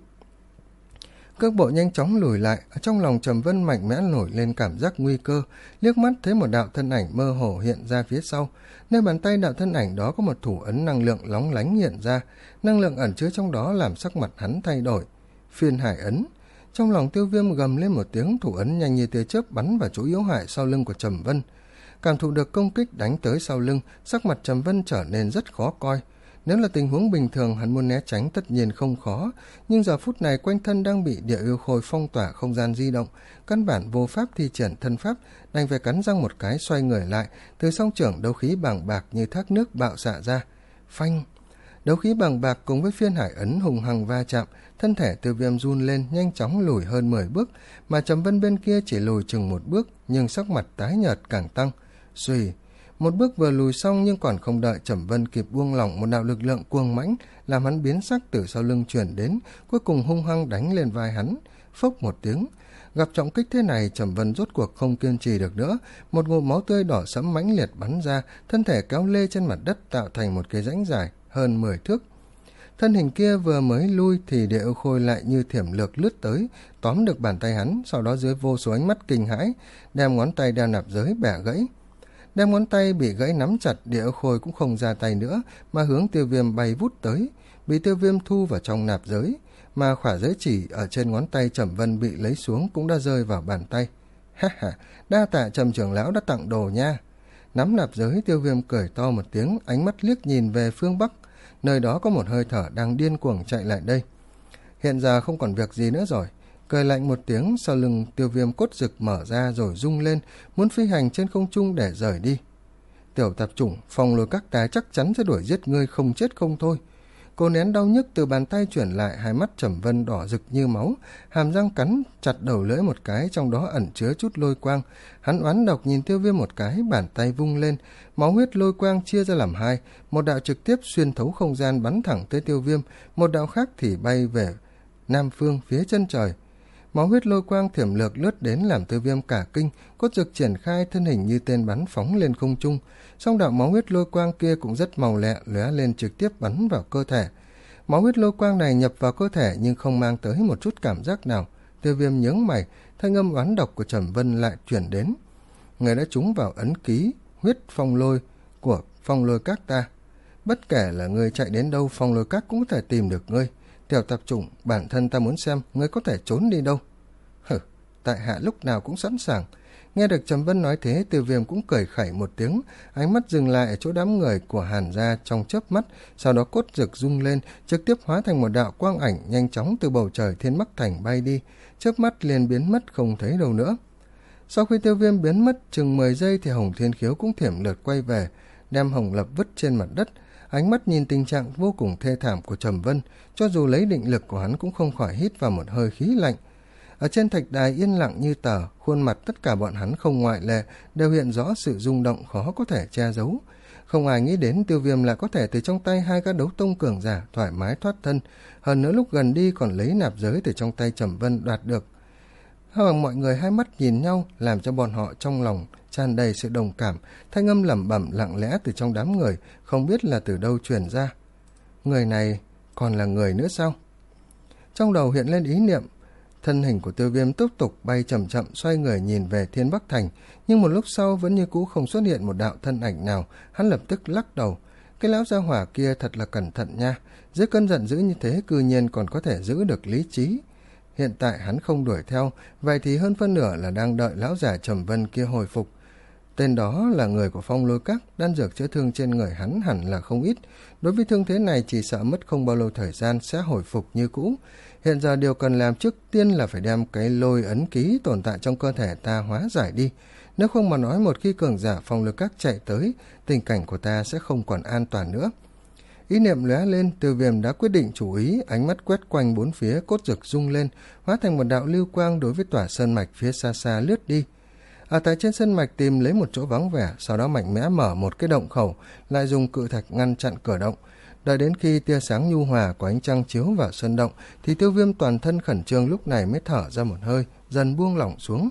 Cước bộ nhanh chóng lùi lại, ở trong lòng Trầm Vân mạnh mẽ nổi lên cảm giác nguy cơ, liếc mắt thấy một đạo thân ảnh mơ hồ hiện ra phía sau. Nơi bàn tay đạo thân ảnh đó có một thủ ấn năng lượng lóng lánh hiện ra, năng lượng ẩn chứa trong đó làm sắc mặt hắn thay đổi. Phiên hải ấn. Trong lòng Tiêu Viêm gầm lên một tiếng, thủ ấn nhanh như tia chớp bắn vào chỗ yếu hại sau lưng của Trầm Vân. Cảm thụ được công kích đánh tới sau lưng, sắc mặt Trầm Vân trở nên rất khó coi. Nếu là tình huống bình thường hắn muốn né tránh tất nhiên không khó, nhưng giờ phút này quanh thân đang bị Địa Yêu Khôi phong tỏa không gian di động, căn bản vô pháp thi triển thân pháp, đành phải cắn răng một cái xoay người lại, từ song trưởng đấu khí bàng bạc như thác nước bạo xạ ra. Phanh! Đấu khí bàng bạc cùng với phiên hải ấn hùng hăng va chạm, thân thể Tiêu Viêm run lên nhanh chóng lùi hơn mười bước, mà Trầm Vân bên kia chỉ lùi chừng một bước, nhưng sắc mặt tái nhợt càng tăng. Xuy! Một bước vừa lùi xong nhưng còn không đợi Trầm Vân kịp buông lỏng, một đạo lực lượng cuồng mãnh làm hắn biến sắc từ sau lưng chuyển đến, cuối cùng hung hăng đánh lên vai hắn. Phốc một tiếng, gặp trọng kích thế này, Trầm Vân rốt cuộc không kiên trì được nữa, một ngụm máu tươi đỏ sẫm mãnh liệt bắn ra, thân thể kéo lê trên mặt đất tạo thành một cái rãnh dài hơn mười thước. Thân hình kia vừa mới lui thì Địa Yêu Khôi lại như thiểm lược lướt tới, tóm được bàn tay hắn, sau đó dưới vô số ánh mắt kinh hãi, đem ngón tay đeo nạp giới bẻ gãy. Đem ngón tay bị gãy nắm chặt, Địa Yêu Khôi cũng không ra tay nữa mà hướng Tiêu Viêm bay vút tới, bị Tiêu Viêm thu vào trong nạp giới, mà khỏa giới chỉ ở trên ngón tay Trầm Vân bị lấy xuống cũng đã rơi vào bàn tay. Ha ha, đa tạ Trầm trưởng lão đã tặng đồ nha. Nắm nạp giới, Tiêu Viêm cười to một tiếng, ánh mắt liếc nhìn về phương bắc, nơi đó có một hơi thở đang điên cuồng chạy lại đây. Hiện giờ không còn việc gì nữa rồi. Cười lạnh một tiếng, sau lưng Tiêu Viêm cốt rực mở ra rồi rung lên, muốn phi hành trên không trung để rời đi. Tiểu tạp chủng, Phong Lôi Các ta chắc chắn sẽ đuổi giết ngươi không chết không thôi. Cô nén đau nhức từ bàn tay chuyển lại, hai mắt Trầm Vân đỏ rực như máu, hàm răng cắn chặt đầu lưỡi một cái, trong đó ẩn chứa chút lôi quang. Hắn oán độc nhìn Tiêu Viêm một cái, bàn tay vung lên, máu huyết lôi quang chia ra làm hai, một đạo trực tiếp xuyên thấu không gian bắn thẳng tới Tiêu Viêm, một đạo khác thì bay về nam phương phía chân trời. Máu huyết lôi quang thiểm lược lướt đến làm Tiêu Viêm cả kinh, cốt rực triển khai, thân hình như tên bắn phóng lên không trung. Song đạo máu huyết lôi quang kia cũng rất màu lẹ, lóe lên trực tiếp bắn vào cơ thể. Máu huyết lôi quang này nhập vào cơ thể nhưng không mang tới một chút cảm giác nào. Tiêu Viêm nhướng mày, thanh âm oán độc của Trầm Vân lại chuyển đến. Người đã trúng vào ấn ký huyết phong lôi của Phong Lôi Các ta. Bất kể là người chạy đến đâu, Phong Lôi Các cũng có thể tìm được ngươi. Tiểu tạp chủng, bản thân ta muốn xem ngươi có thể trốn đi đâu. Hừ, tại hạ lúc nào cũng sẵn sàng. Nghe được Trầm Vân nói thế, Tiêu Viêm cũng cười khẩy một tiếng, ánh mắt dừng lại ở chỗ đám người của Hàn gia trong chớp mắt, sau đó cốt rực rung lên, trực tiếp hóa thành một đạo quang ảnh nhanh chóng từ bầu trời Thiên Bắc Thành bay đi, chớp mắt liền biến mất không thấy đâu nữa. Sau khi Tiêu Viêm biến mất chừng mười giây thì Hồng Thiên Khiếu cũng thiểm lượt quay về, đem Hồng Lập vứt trên mặt đất, ánh mắt nhìn tình trạng vô cùng thê thảm của Trầm Vân, cho dù lấy định lực của hắn cũng không khỏi hít vào một hơi khí lạnh. Ở trên thạch đài yên lặng như tờ, khuôn mặt tất cả bọn hắn không ngoại lệ đều hiện rõ sự rung động khó có thể che giấu. Không ai nghĩ đến Tiêu Viêm lại có thể từ trong tay hai các đấu tông cường giả thoải mái thoát thân, hơn nữa lúc gần đi còn lấy nạp giới từ trong tay Trầm Vân đoạt được. Mọi người hai mắt nhìn nhau làm cho bọn họ trong lòng tràn đầy sự đồng cảm, thanh âm lẩm bẩm lặng lẽ từ trong đám người, không biết là từ đâu truyền ra. Người này còn là người nữa sao? Trong đầu hiện lên ý niệm, thân hình của Tiêu Viêm tiếp tục bay chậm chậm xoay người nhìn về Thiên Bắc Thành, nhưng một lúc sau vẫn như cũ không xuất hiện một đạo thân ảnh nào. Hắn lập tức lắc đầu. Cái lão gia hỏa kia thật là cẩn thận nha, dưới cơn giận dữ như thế cư nhiên còn có thể giữ được lý trí. Hiện tại hắn không đuổi theo, vậy thì hơn phân nửa là đang đợi lão già Trầm Vân kia hồi phục. Tên đó là người của Phong Lôi Các, đan dược chữa thương trên người hắn hẳn là không ít. Đối với thương thế này chỉ sợ mất không bao lâu thời gian sẽ hồi phục như cũ. Hiện giờ điều cần làm trước tiên là phải đem cái lôi ấn ký tồn tại trong cơ thể ta hóa giải đi. Nếu không mà nói một khi cường giả Phong Lôi Các chạy tới, tình cảnh của ta sẽ không còn an toàn nữa. Ý niệm lóe lên, Tiêu Viêm đã quyết định chủ ý, ánh mắt quét quanh bốn phía, cốt rực rung lên, hóa thành một đạo lưu quang đối với tỏa sơn mạch phía xa xa lướt đi. Ở tại trên sơn mạch tìm lấy một chỗ vắng vẻ, sau đó mạnh mẽ mở một cái động khẩu, lại dùng cự thạch ngăn chặn cửa động. Đợi đến khi tia sáng nhu hòa của ánh trăng chiếu vào sơn động, thì Tiêu Viêm toàn thân khẩn trương lúc này mới thở ra một hơi, dần buông lỏng xuống.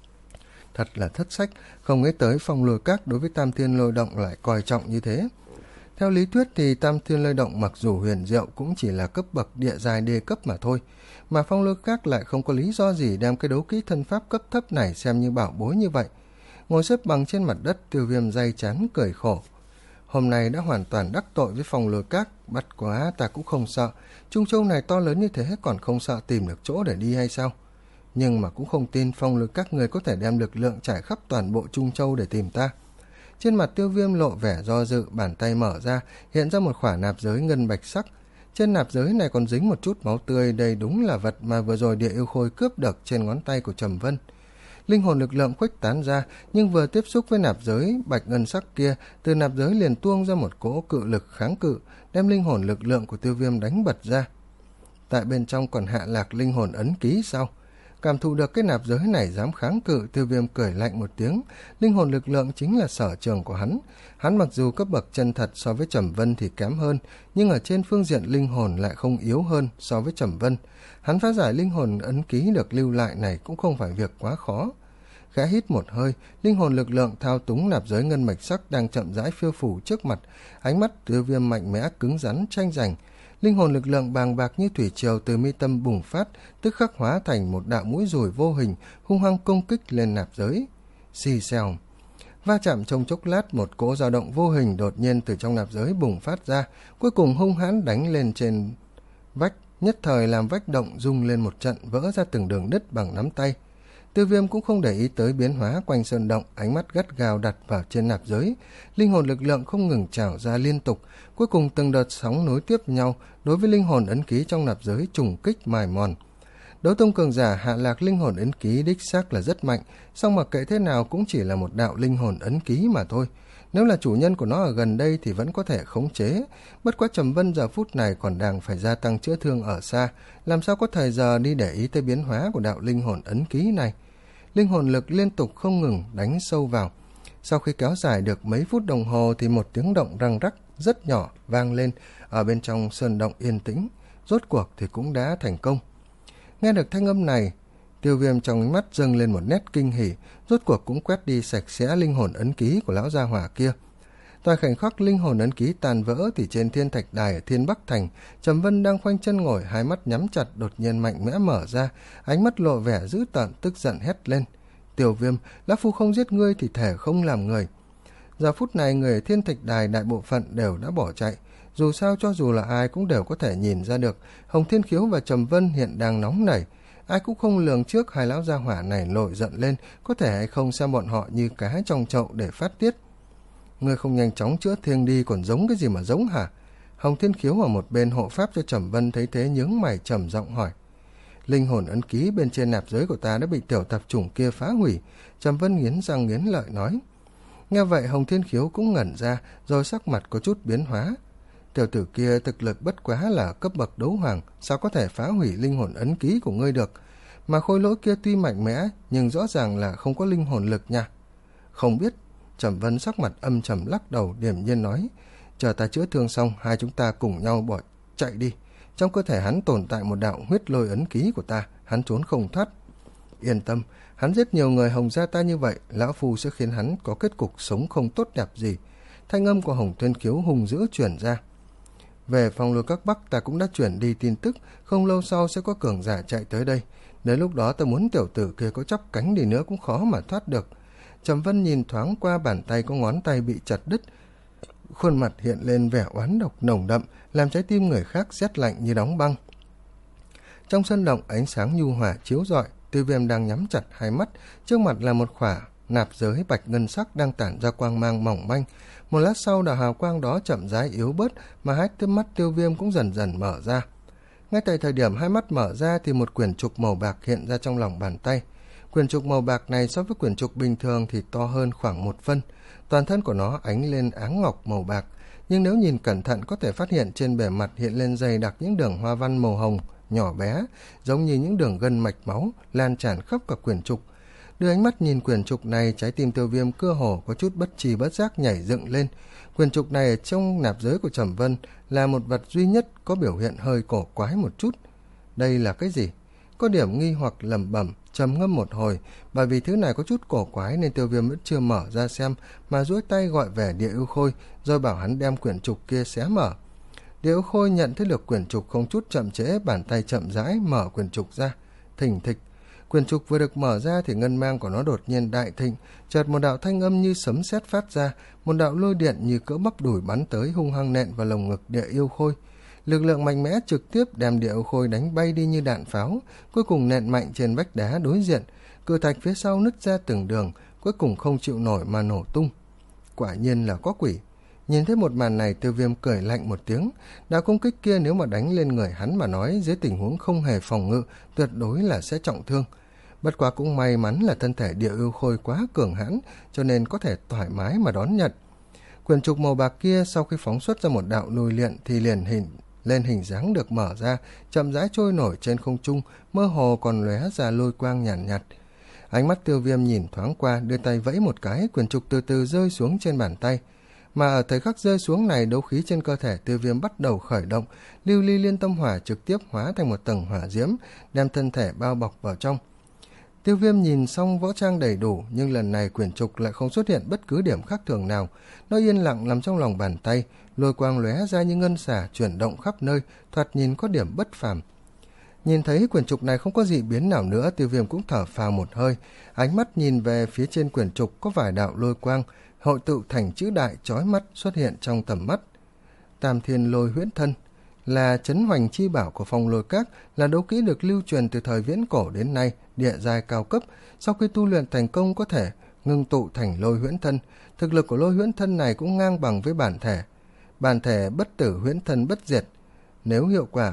Thật là thất sách, không nghĩ tới Phong Lôi Các đối với Tam Thiên Lôi Động lại coi trọng như thế. Theo lý thuyết thì Tam Thiên Lôi Động mặc dù huyền diệu cũng chỉ là cấp bậc địa giai đê cấp mà thôi, mà Phong Lôi Các lại không có lý do gì đem cái đấu kỹ thân pháp cấp thấp này xem như bảo bối như vậy. Ngồi xếp bằng trên mặt đất, Tiêu Viêm day chán cười khổ. Hôm nay đã hoàn toàn đắc tội với Phong Lôi Các, bắt quá ta cũng không sợ. Trung Châu này to lớn như thế còn không sợ tìm được chỗ để đi hay sao? Nhưng mà cũng không tin Phong Lôi Các người có thể đem lực lượng trải khắp toàn bộ Trung Châu để tìm ta. Trên mặt Tiêu Viêm lộ vẻ do dự, bàn tay mở ra, hiện ra một khỏa nạp giới ngân bạch sắc. Trên nạp giới này còn dính một chút máu tươi, đây đúng là vật mà vừa rồi Địa Yêu Khôi cướp được trên ngón tay của Trầm Vân. Linh hồn lực lượng khuếch tán ra, nhưng vừa tiếp xúc với nạp giới bạch ngân sắc kia, từ nạp giới liền tuông ra một cỗ cự lực kháng cự, đem linh hồn lực lượng của Tiêu Viêm đánh bật ra. Tại bên trong còn hạ lạc linh hồn ấn ký sao? Cảm thụ được cái nạp giới này dám kháng cự, Tiêu Viêm cười lạnh một tiếng. Linh hồn lực lượng chính là sở trường của hắn. Hắn mặc dù cấp bậc chân thật so với Trầm Vân thì kém hơn, nhưng ở trên phương diện linh hồn lại không yếu hơn so với Trầm Vân. Hắn phá giải linh hồn ấn ký được lưu lại này cũng không phải việc quá khó. Khẽ hít một hơi, linh hồn lực lượng thao túng nạp giới ngân mạch sắc đang chậm rãi phiêu phủ trước mặt. Ánh mắt Tiêu Viêm mạnh mẽ cứng rắn tranh giành. Linh hồn lực lượng bàng bạc như thủy triều từ mi tâm bùng phát, tức khắc hóa thành một đạo mũi dùi vô hình, hung hăng công kích lên nạp giới. Xì xèo. Va chạm trong chốc lát, một cỗ dao động vô hình đột nhiên từ trong nạp giới bùng phát ra, cuối cùng hung hãn đánh lên trên vách, nhất thời làm vách động rung lên một trận, vỡ ra từng đường nứt bằng nắm tay. Tiêu Viêm cũng không để ý tới biến hóa quanh sơn động, ánh mắt gắt gao đặt vào trên nạp giới. Linh hồn lực lượng không ngừng trào ra liên tục, cuối cùng từng đợt sóng nối tiếp nhau đối với linh hồn ấn ký trong nạp giới trùng kích mài mòn. Đấu tông cường giả hạ lạc linh hồn ấn ký đích xác là rất mạnh, song mặc kệ thế nào cũng chỉ là một đạo linh hồn ấn ký mà thôi. Nếu là chủ nhân của nó ở gần đây thì vẫn có thể khống chế. Bất quá Trầm Vân giờ phút này còn đang phải gia tăng chữa thương ở xa, làm sao có thời giờ đi để ý tới biến hóa của đạo linh hồn ấn ký này. Linh hồn lực liên tục không ngừng đánh sâu vào. Sau khi kéo dài được mấy phút đồng hồ thì một tiếng động răng rắc rất nhỏ vang lên ở bên trong sơn động yên tĩnh. Rốt cuộc thì cũng đã thành công. Nghe được thanh âm này, Tiêu Viêm trong ánh mắt dâng lên một nét kinh hỉ, rốt cuộc cũng quét đi sạch sẽ linh hồn ấn ký của lão gia hỏa kia. Tại khoảnh khắc linh hồn ấn ký tàn vỡ thì trên thiên thạch đài ở Thiên Bắc Thành, Trầm Vân đang khoanh chân ngồi, hai mắt nhắm chặt đột nhiên mạnh mẽ mở ra, ánh mắt lộ vẻ dữ tợn tức giận hét lên: "Tiểu Viêm, lão phu không giết ngươi thì thể không làm người." Giờ phút này người ở thiên thạch đài đại bộ phận đều đã bỏ chạy. Dù sao cho dù là ai cũng đều có thể nhìn ra được Hồng Thiên Khiếu và Trầm Vân hiện đang nóng nảy. Ai cũng không lường trước hai lão gia hỏa này nổi giận lên có thể hay không xem bọn họ như cá trong chậu để phát tiết. Ngươi không nhanh chóng chữa thương đi còn giống cái gì mà giống hả? Hồng Thiên Khiếu ở một bên hộ pháp cho Trầm Vân thấy thế nhướng mày trầm giọng hỏi. Linh hồn ấn ký bên trên nạp giới của ta đã bị tiểu tạp chủng kia phá hủy. Trầm Vân nghiến răng nghiến lợi nói. Nghe vậy Hồng Thiên Khiếu cũng ngẩn ra, rồi sắc mặt có chút biến hóa. Tiểu tử kia thực lực bất quá là cấp bậc đấu hoàng, sao có thể phá hủy linh hồn ấn ký của ngươi được? Mà khôi lỗi kia tuy mạnh mẽ, nhưng rõ ràng là không có linh hồn lực nha. Không biết. Trầm Vân sắc mặt âm trầm lắc đầu, điềm nhiên nói. Chờ ta chữa thương xong, hai chúng ta cùng nhau bỏ chạy đi. Trong cơ thể hắn tồn tại một đạo huyết lôi ấn ký của ta, hắn trốn không thoát. Yên tâm, hắn giết nhiều người Hồng gia ta như vậy, lão phu sẽ khiến hắn có kết cục sống không tốt đẹp gì. Thanh âm của Hồng Thiên Khiếu hùng dữ truyền ra. Về phong lôi các Bắc ta cũng đã chuyển đi tin tức, không lâu sau sẽ có cường giả chạy tới đây. Đến lúc đó ta muốn tiểu tử kia có chắp cánh đi nữa cũng khó mà thoát được. Trầm Vân nhìn thoáng qua bàn tay có ngón tay bị chặt đứt, khuôn mặt hiện lên vẻ oán độc nồng đậm, làm trái tim người khác rét lạnh như đóng băng. Trong sân động ánh sáng nhu hòa chiếu rọi, Tiêu Viêm đang nhắm chặt hai mắt, trước mặt là một khỏa nạp giới bạch ngân sắc đang tản ra quang mang mỏng manh. Một lát sau đạo hào quang đó chậm rãi yếu bớt, mà hai tiếp mắt Tiêu Viêm cũng dần dần mở ra. Ngay tại thời điểm hai mắt mở ra thì một quyển trục màu bạc hiện ra trong lòng bàn tay. Quyển trục màu bạc này so với quyển trục bình thường thì to hơn khoảng một phân. Toàn thân của nó ánh lên áng ngọc màu bạc, nhưng nếu nhìn cẩn thận có thể phát hiện trên bề mặt hiện lên dày đặc những đường hoa văn màu hồng nhỏ bé, giống như những đường gân mạch máu lan tràn khắp cả quyển trục. Đưa ánh mắt nhìn quyển trục này, trái tim Tiêu Viêm cơ hồ có chút bất tri bất giác nhảy dựng lên. Quyển trục này ở trong nạp giới của Trầm Vân là một vật duy nhất có biểu hiện hơi cổ quái một chút. Đây là cái gì? Có điểm nghi hoặc lẩm bẩm, trầm ngâm một hồi, bởi vì thứ này có chút cổ quái nên Tiêu Viêm vẫn chưa mở ra xem, mà duỗi tay gọi về Địa Ưu Khôi, rồi bảo hắn đem quyển trục kia xé mở. Địa Ưu Khôi nhận thấy được quyển trục không chút chậm trễ, bàn tay chậm rãi mở quyển trục ra. Thình thịch, quyển trục vừa được mở ra thì ngân mang của nó đột nhiên đại thịnh, chợt một đạo thanh âm như sấm sét phát ra, một đạo lôi điện như cỡ bắp đùi bắn tới hung hăng nện vào lồng ngực Địa Ưu Khôi. Lực lượng mạnh mẽ trực tiếp đem Địa Ưu Khôi đánh bay đi như đạn pháo, cuối cùng nện mạnh trên vách đá đối diện, cự thạch phía sau nứt ra từng đường, cuối cùng không chịu nổi mà nổ tung. Quả nhiên là có quỷ. Nhìn thấy một màn này, Tiêu Viêm cười lạnh một tiếng. Đạo công kích kia nếu mà đánh lên người hắn mà nói, dưới tình huống không hề phòng ngự, tuyệt đối là sẽ trọng thương. Bất quá cũng may mắn là thân thể Địa Ưu Khôi quá cường hãn, cho nên có thể thoải mái mà đón nhận. Quyển trục màu bạc kia sau khi phóng xuất ra một đạo lôi điện thì liền hình lên hình dáng được mở ra, chậm rãi trôi nổi trên không trung, mơ hồ còn lóe ra lôi quang nhàn nhạt, nhạt. Ánh mắt Tiêu Viêm nhìn thoáng qua, đưa tay vẫy một cái, quyển trục từ từ rơi xuống trên bàn tay. Mà ở thời khắc rơi xuống này, đấu khí trên cơ thể Tiêu Viêm bắt đầu khởi động, lưu ly liên tâm hỏa trực tiếp hóa thành một tầng hỏa diễm, đem thân thể bao bọc vào trong. Tiêu Viêm nhìn xong võ trang đầy đủ, nhưng lần này quyển trục lại không xuất hiện bất cứ điểm khác thường nào. Nó yên lặng nằm trong lòng bàn tay, lôi quang lóe ra như ngân xả chuyển động khắp nơi, thoạt nhìn có điểm bất phàm. Nhìn thấy quyển trục này không có gì biến nào nữa, Tiêu Viêm cũng thở phào một hơi, ánh mắt nhìn về phía trên quyển trục có vài đạo lôi quang hội tụ thành chữ đại chói mắt xuất hiện trong tầm mắt. Tam Thiên Lôi Huyễn Thân là trấn hoành chi bảo của Phong Lôi Các, là đấu kỹ được lưu truyền từ thời viễn cổ đến nay, địa giai cao cấp. Sau khi tu luyện thành công có thể ngưng tụ thành lôi huyễn thân. Thực lực của lôi huyễn thân này cũng ngang bằng với bản thể. Bản thể bất tử huyễn thân bất diệt. Nếu hiệu quả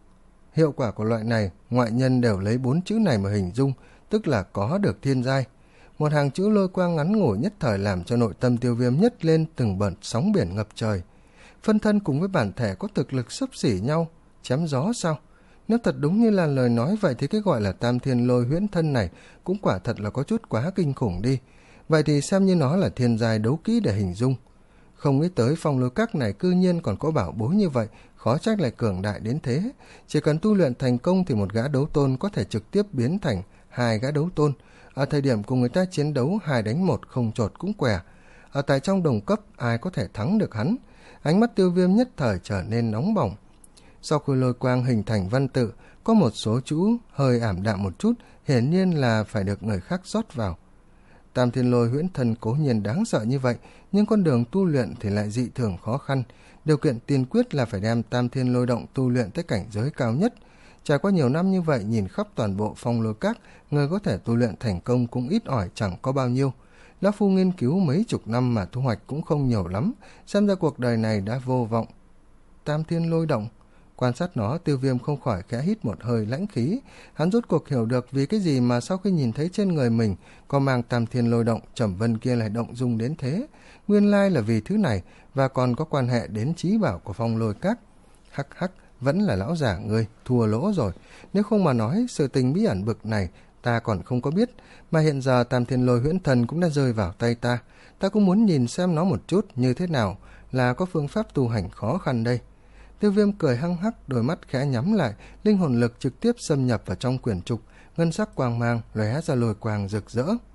hiệu quả của loại này, ngoại nhân đều lấy bốn chữ này mà hình dung, tức là có được thiên giai. Một hàng chữ lôi quang ngắn ngủi nhất thời làm cho nội tâm Tiêu Viêm nhấc lên từng bợt sóng biển ngập trời. Phân thân cùng với bản thể có thực lực xấp xỉ nhau, chém gió sao? Nếu thật đúng như là lời nói vậy thì cái gọi là Tam Thiên Lôi Huyễn Thân này cũng quả thật là có chút quá kinh khủng đi. Vậy thì xem như nó là thiên giai đấu kỹ để hình dung. Không nghĩ tới Phong Lôi Các này cư nhiên còn có bảo bối như vậy, khó trách lại cường đại đến thế. Chỉ cần tu luyện thành công thì một gã đấu tôn có thể trực tiếp biến thành hai gã đấu tôn. Ở thời điểm cùng người ta chiến đấu hai đánh một không chột cũng què. Ở tại trong đồng cấp ai có thể thắng được hắn? Ánh mắt Tiêu Viêm nhất thời trở nên nóng bỏng. Sau khi lôi quang hình thành văn tự, có một số chữ hơi ảm đạm một chút, hiển nhiên là phải được người khác rót vào. Tam Thiên Lôi Huyễn Thân cố nhiên đáng sợ như vậy, nhưng con đường tu luyện thì lại dị thường khó khăn. Điều kiện tiên quyết là phải đem Tam Thiên Lôi Động tu luyện tới cảnh giới cao nhất. Trải qua nhiều năm như vậy, nhìn khắp toàn bộ Phong Lôi Các, người có thể tu luyện thành công cũng ít ỏi chẳng có bao nhiêu. Lão Phu nghiên cứu mấy chục năm mà thu hoạch cũng không nhiều lắm, xem ra cuộc đời này đã vô vọng. Tam Thiên Lôi Động, quan sát nó, Tiêu Viêm không khỏi khẽ hít một hơi lãnh khí. Hắn rốt cuộc hiểu được vì cái gì mà sau khi nhìn thấy trên người mình có mang Tam Thiên Lôi Động, Trầm Vân kia lại động dung đến thế. Nguyên lai là vì thứ này, và còn có quan hệ đến trí bảo của Phong Lôi Các. Hắc hắc, vẫn là lão giả ngươi, thua lỗ rồi. Nếu không mà nói, sự tình bí ẩn bực này ta còn không có biết, mà hiện giờ Tam Thiên Lôi Huyễn Thần cũng đã rơi vào tay ta. Ta cũng muốn nhìn xem nó một chút như thế nào, là có phương pháp tu hành khó khăn đây. Tiêu Viêm cười hăng hắc, đôi mắt khẽ nhắm lại, linh hồn lực trực tiếp xâm nhập vào trong quyển trục, ngân sắc quang mang lóe ra lôi quang rực rỡ.